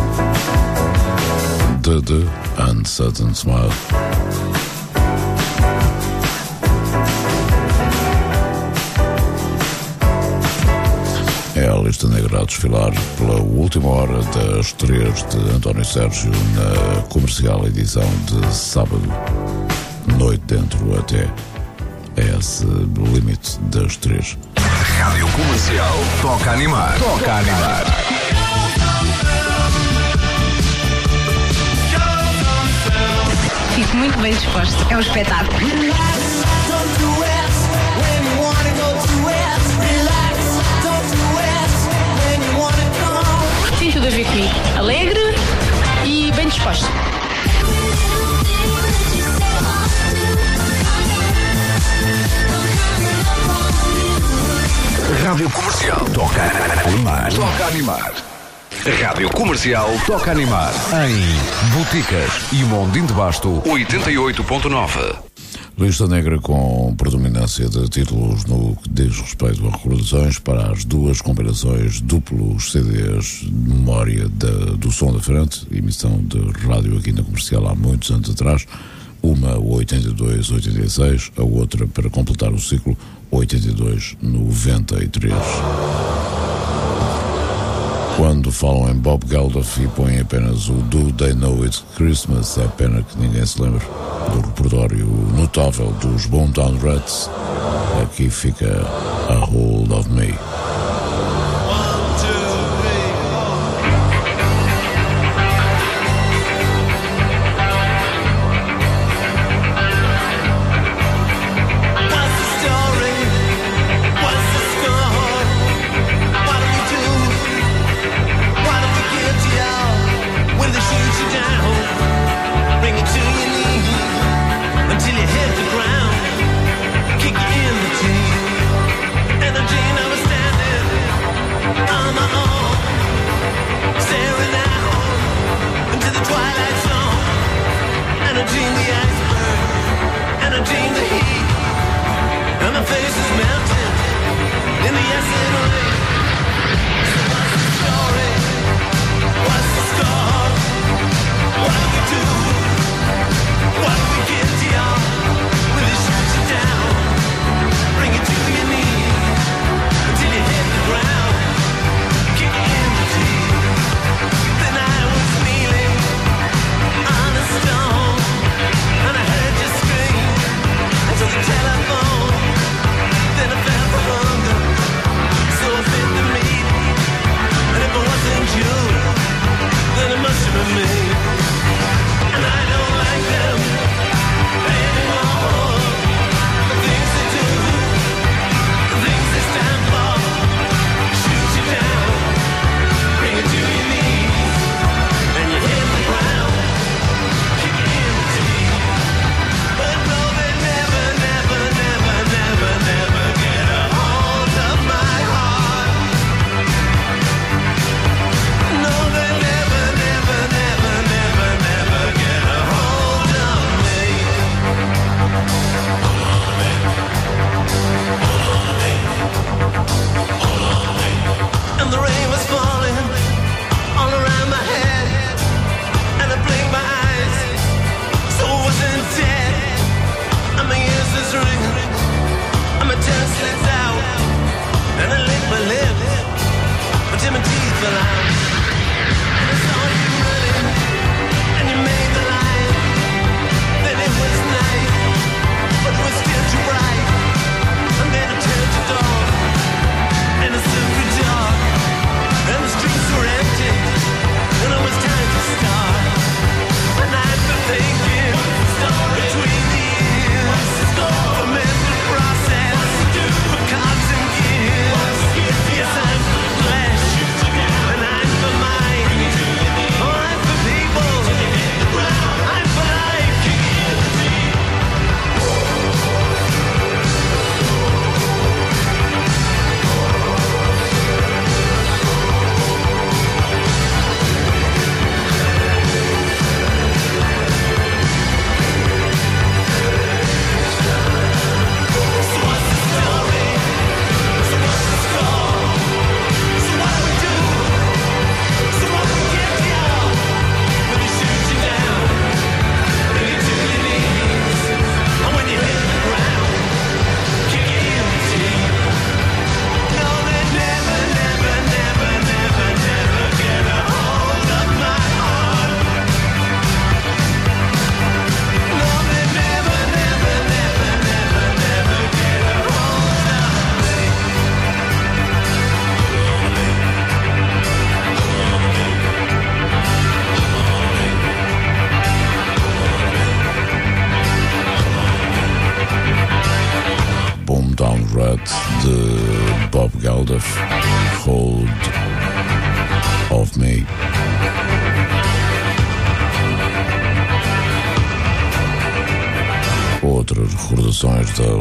The Uncertain Smile. É a lista negra a desfilar pela última hora das 3 de António Sérgio na comercial edição de sábado, noite dentro até esse limite das 3. Rádio Comercial. Toca a animar. Toca a animar. Fico muito bem disposto. É um espetáculo. Tem tudo a ver comigo. Alegre e bem disposto. Rádio Comercial. Toca a animar. Toca a animar. Rádio Comercial. Toca a animar. Em Boticas e Mondim de Basto 88.9. Lista negra com predominância de títulos no que diz respeito a recordações para as duas compilações duplos CDs de memória do Som da Frente, emissão de rádio aqui na Comercial há muitos anos atrás, uma 82-86, a outra, para completar o ciclo, 82-93. Quando falam em Bob Geldof e põem apenas o Do They Know It's Christmas, é pena que ninguém se lembre do repertório notável dos Boomtown Rats. Aqui fica A Hold of Me.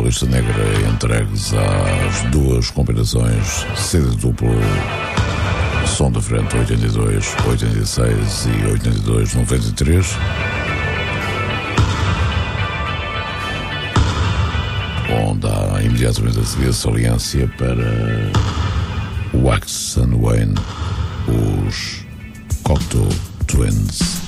Lista Negra entregues às duas combinações CD duplo Som da Frente 82, 86 e 82, 93. Onde há imediatamente a seguir saliência para Wax and Wayne, os Cocteau Twins.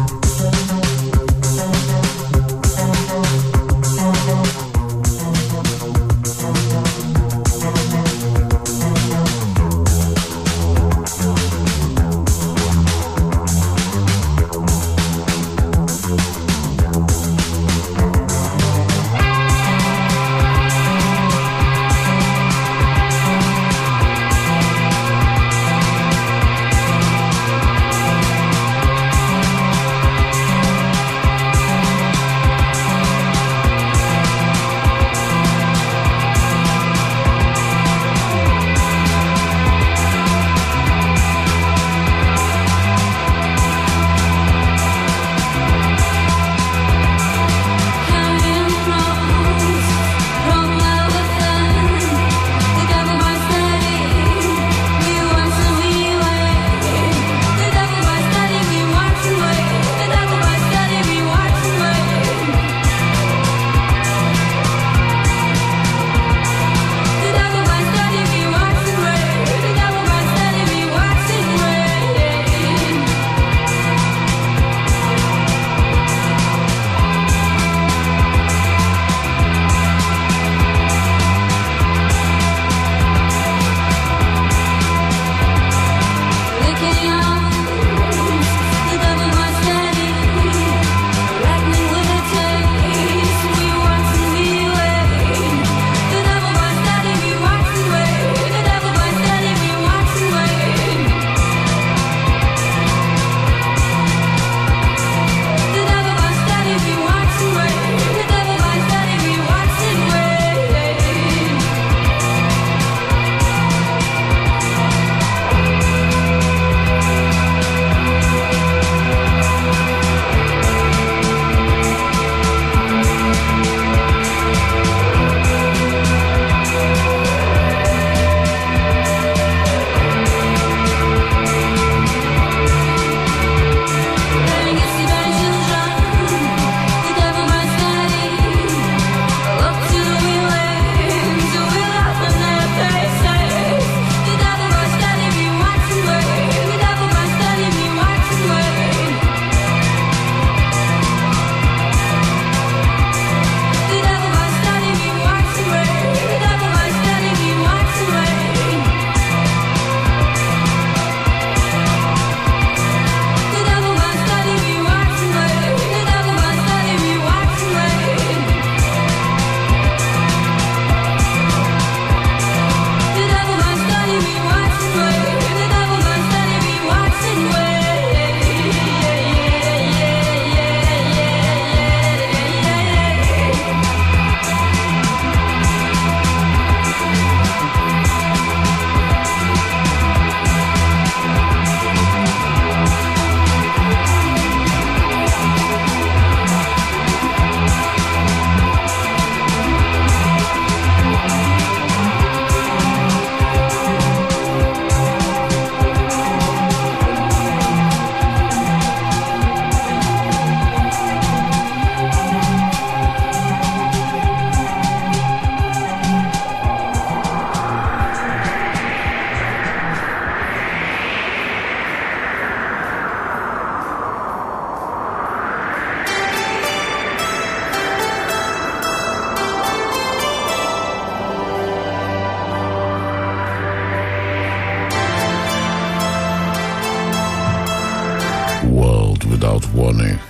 Without Warning,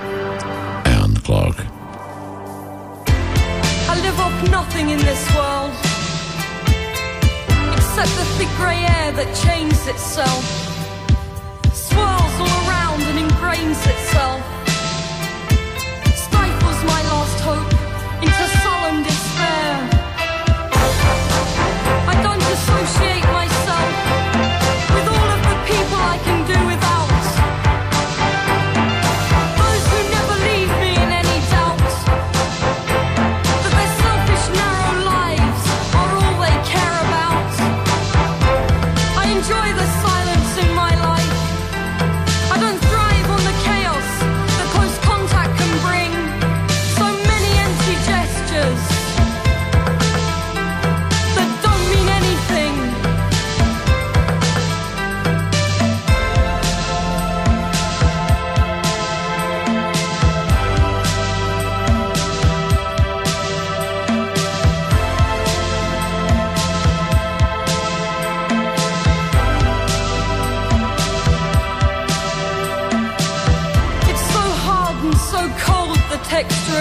Anne Clark. I live off nothing in this world except the thick grey air that changes itself, swirls all around and ingrains itself, stifles my last hope into sullen despair. I don't associate myself with all of the people I can do without. Those who never leave me in any doubt that they're selfish now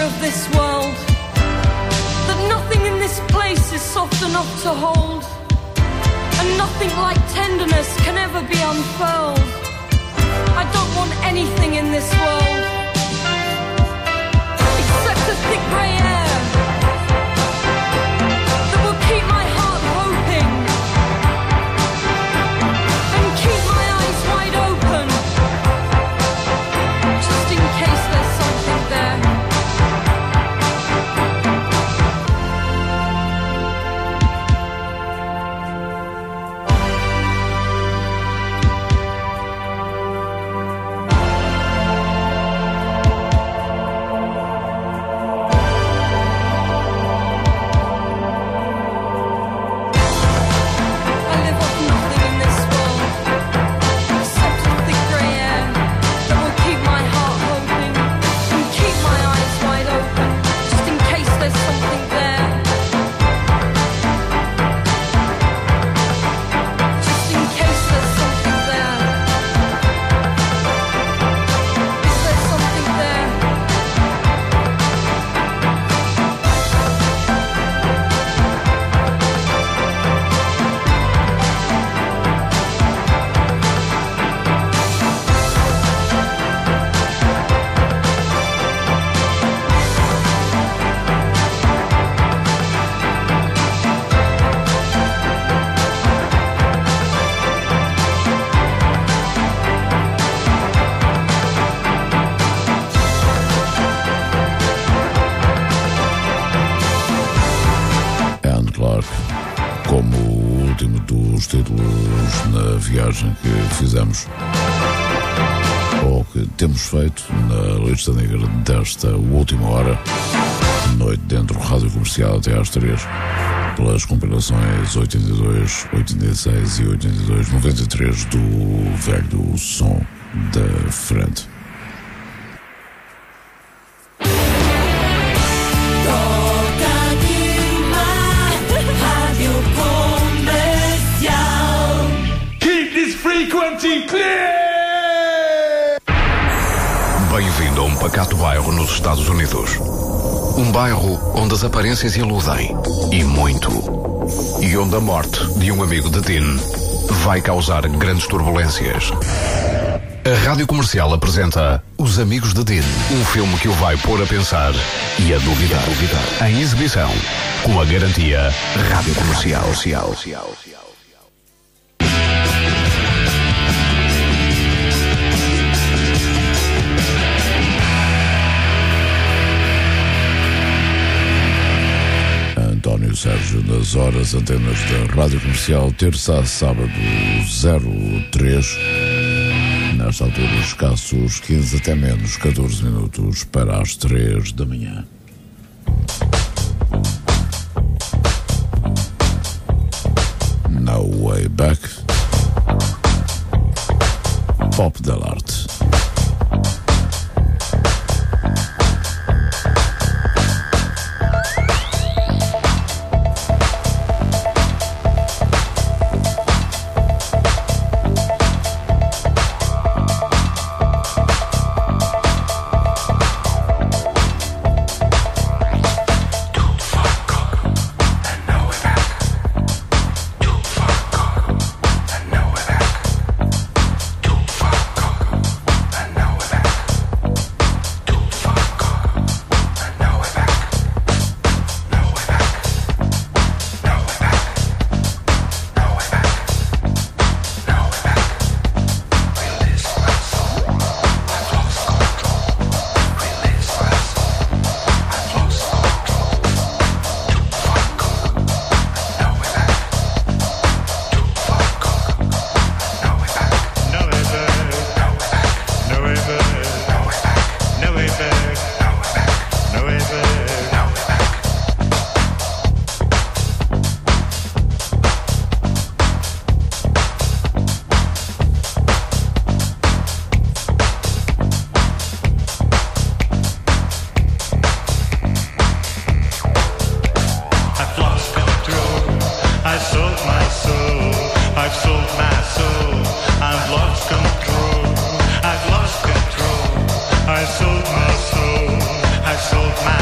wonder of this world, that nothing in this place is soft enough to hold, and nothing like tenderness can ever be unfurled. I don't want anything in this world except a thick grey air that will keep my heart hoping and keep my eyes wide open, just in case there's something there. Como o último dos títulos na viagem que fizemos, ou que temos feito na lista negra desta última hora, noite dentro do Rádio Comercial até às 3, pelas compilações 82, 86 e 82, 93 do velho som da frente. Bem-vindo a um pacato bairro nos Estados Unidos. Um bairro onde as aparências iludem, e muito. E onde a morte de um amigo de Dean vai causar grandes turbulências. A Rádio Comercial apresenta Os Amigos de Dean, um filme que o vai pôr a pensar e a duvidar. Em exibição, com a garantia Rádio Comercial. António Sérgio nas horas antenas da Rádio Comercial, terça a sábado 03, nesta altura escassos 15 até menos 14 minutos para as 3 da manhã. No Way Back, Pop del Arte. I sold my soul, I sold my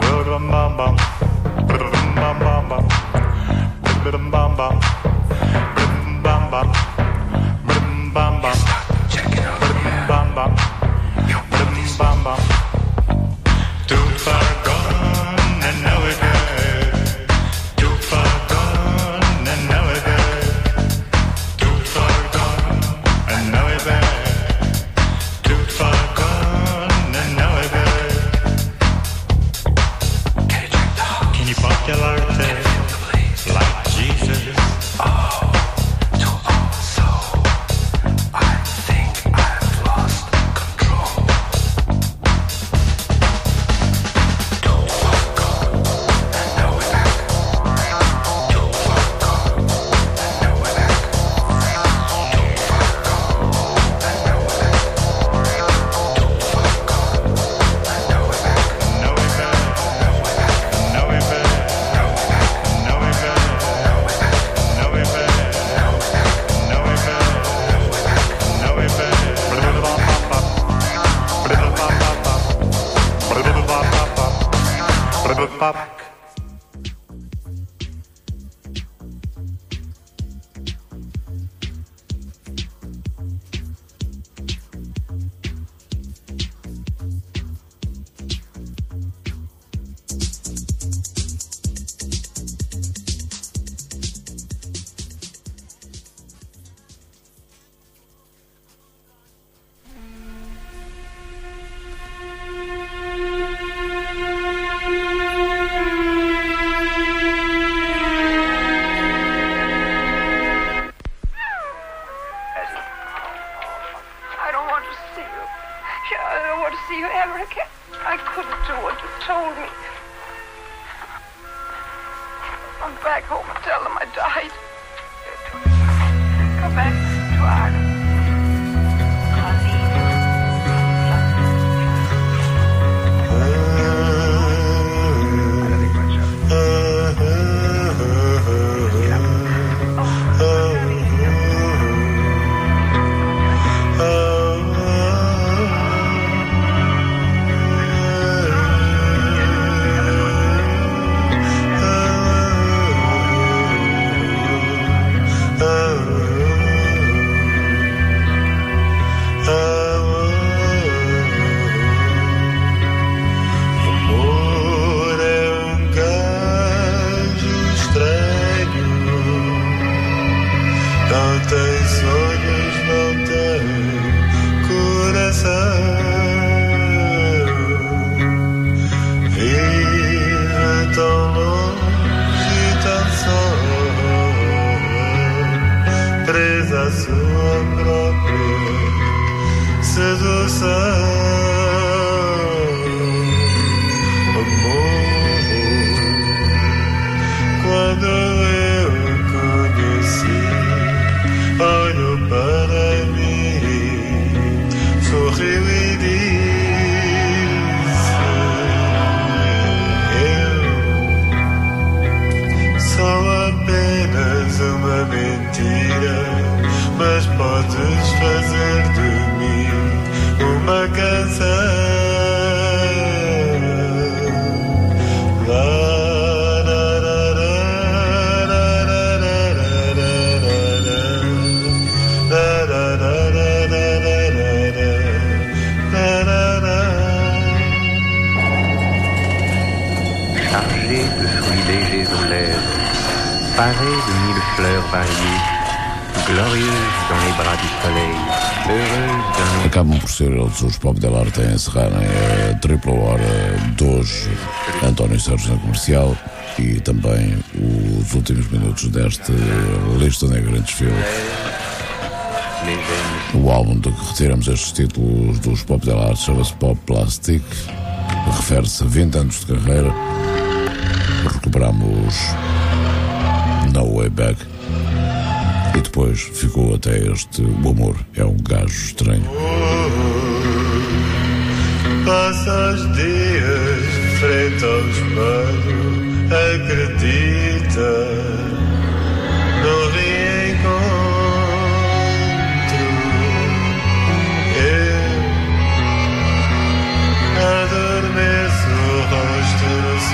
Acabam por ser eles os Pop Del Arte a encerrarem a tripla hora de hoje. António Sérgio na Comercial e também os últimos minutos desta lista negra em desfile. O álbum de que retiramos estes títulos dos Pop Del Arte chama-se Pop Plastic, refere-se a 20 anos de carreira. Recuperamos No Way Back e depois ficou até este O Amor é um Gajo Estranho. Passa os dias frente ao espelho, acredita no reencontro. Eu adormeço o rosto no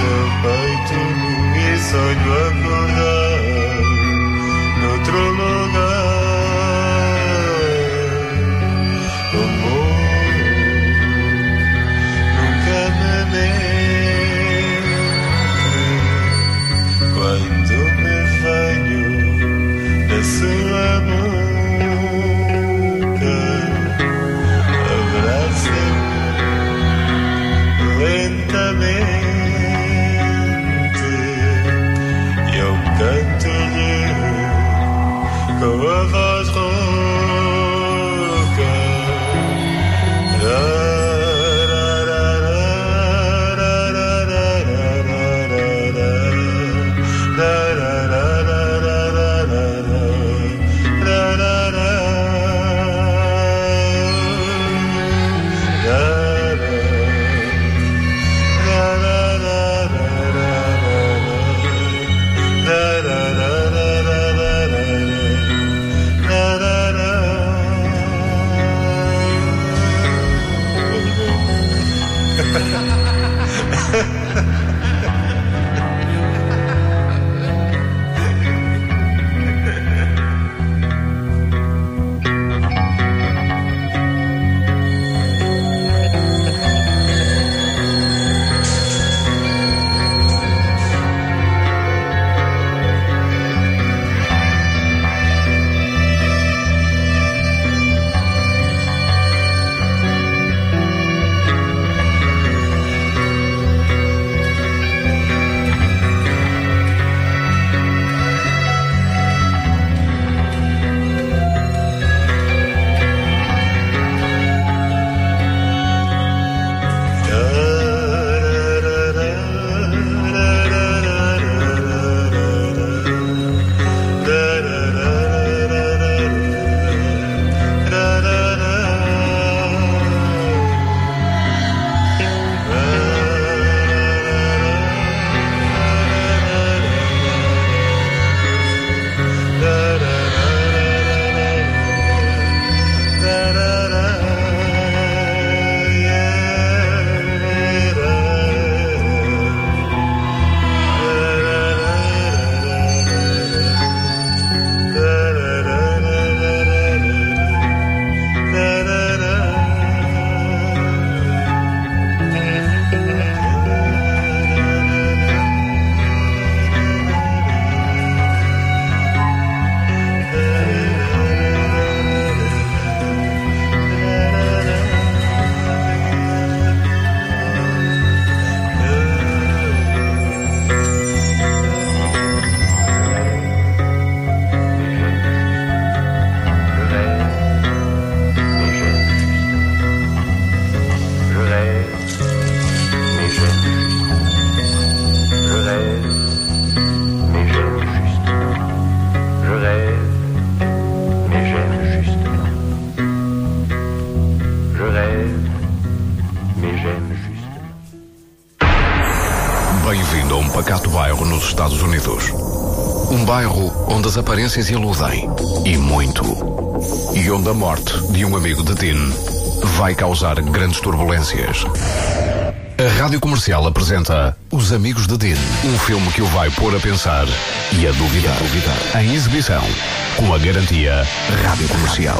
um pacato bairro nos Estados Unidos. Um bairro onde as aparências iludem, e muito. E onde a morte de um amigo de Dean vai causar grandes turbulências. A Rádio Comercial apresenta Os Amigos de Dean, um filme que o vai pôr a pensar e a duvidar. Em exibição, com a garantia Rádio Comercial.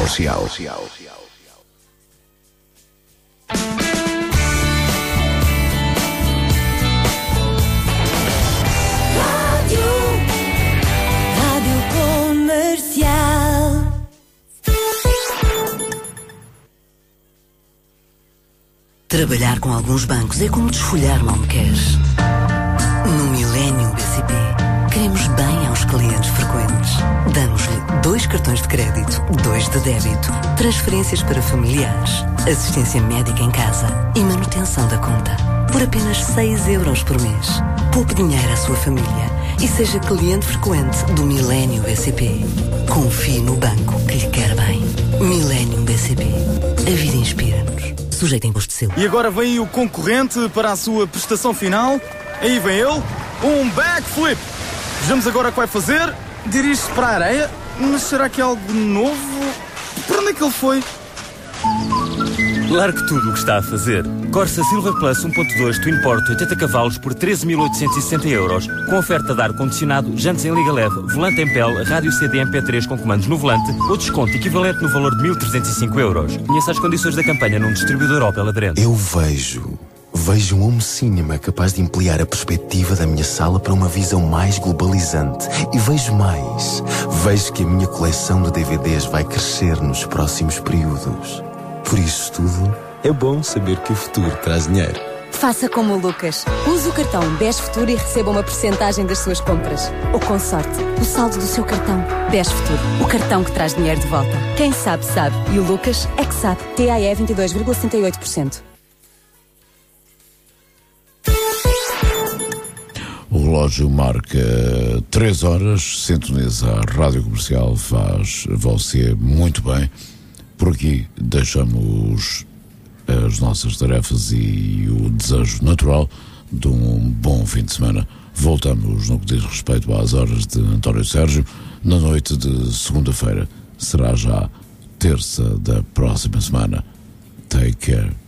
Rádio Comercial. Trabalhar com alguns bancos é como desfolhar não me queres. No Millennium BCP, queremos bem aos clientes frequentes. Damos-lhe 2 cartões de crédito, 2 de débito, transferências para familiares, assistência médica em casa e manutenção da conta. Por apenas 6 euros por mês. Poupe dinheiro à sua família e seja cliente frequente do Millennium BCP. Confie no banco que lhe quer bem. Millennium BCP. A vida inspira-nos. Sujeito a imposto de selo. E agora vem o concorrente para a sua prestação final. Aí vem ele, um backflip. Vejamos agora o que vai fazer. Dirige-se para a areia, mas será que é algo novo? Para onde é que ele foi? Largue tudo o que está a fazer. Corsa Silver Plus 1.2 Twin Porto 80 cavalos por 13.860 euros, com oferta de ar-condicionado, jantes em liga leve, volante em pele, rádio CD MP3 com comandos no volante, ou desconto equivalente no valor de 1.305 euros. Conheça as condições da campanha num distribuidor Opel aderente. Eu vejo um home cinema capaz de ampliar a perspectiva da minha sala para uma visão mais globalizante. E vejo mais. Vejo que a minha coleção de DVDs vai crescer nos próximos períodos. Por isso tudo, é bom saber que o futuro traz dinheiro. Faça como o Lucas. Use o cartão BES Futuro e receba uma porcentagem das suas compras. Ou com sorte, o saldo do seu cartão. BES Futuro, o cartão que traz dinheiro de volta. Quem sabe, sabe. E o Lucas é que sabe. TAE 22,68%. O relógio marca 3 horas, sintoniza a Rádio Comercial, faz você muito bem. Por aqui deixamos as nossas tarefas e o desejo natural de um bom fim de semana. Voltamos no que diz respeito às horas de António Sérgio na noite de segunda-feira. Será já terça da próxima semana. Take care.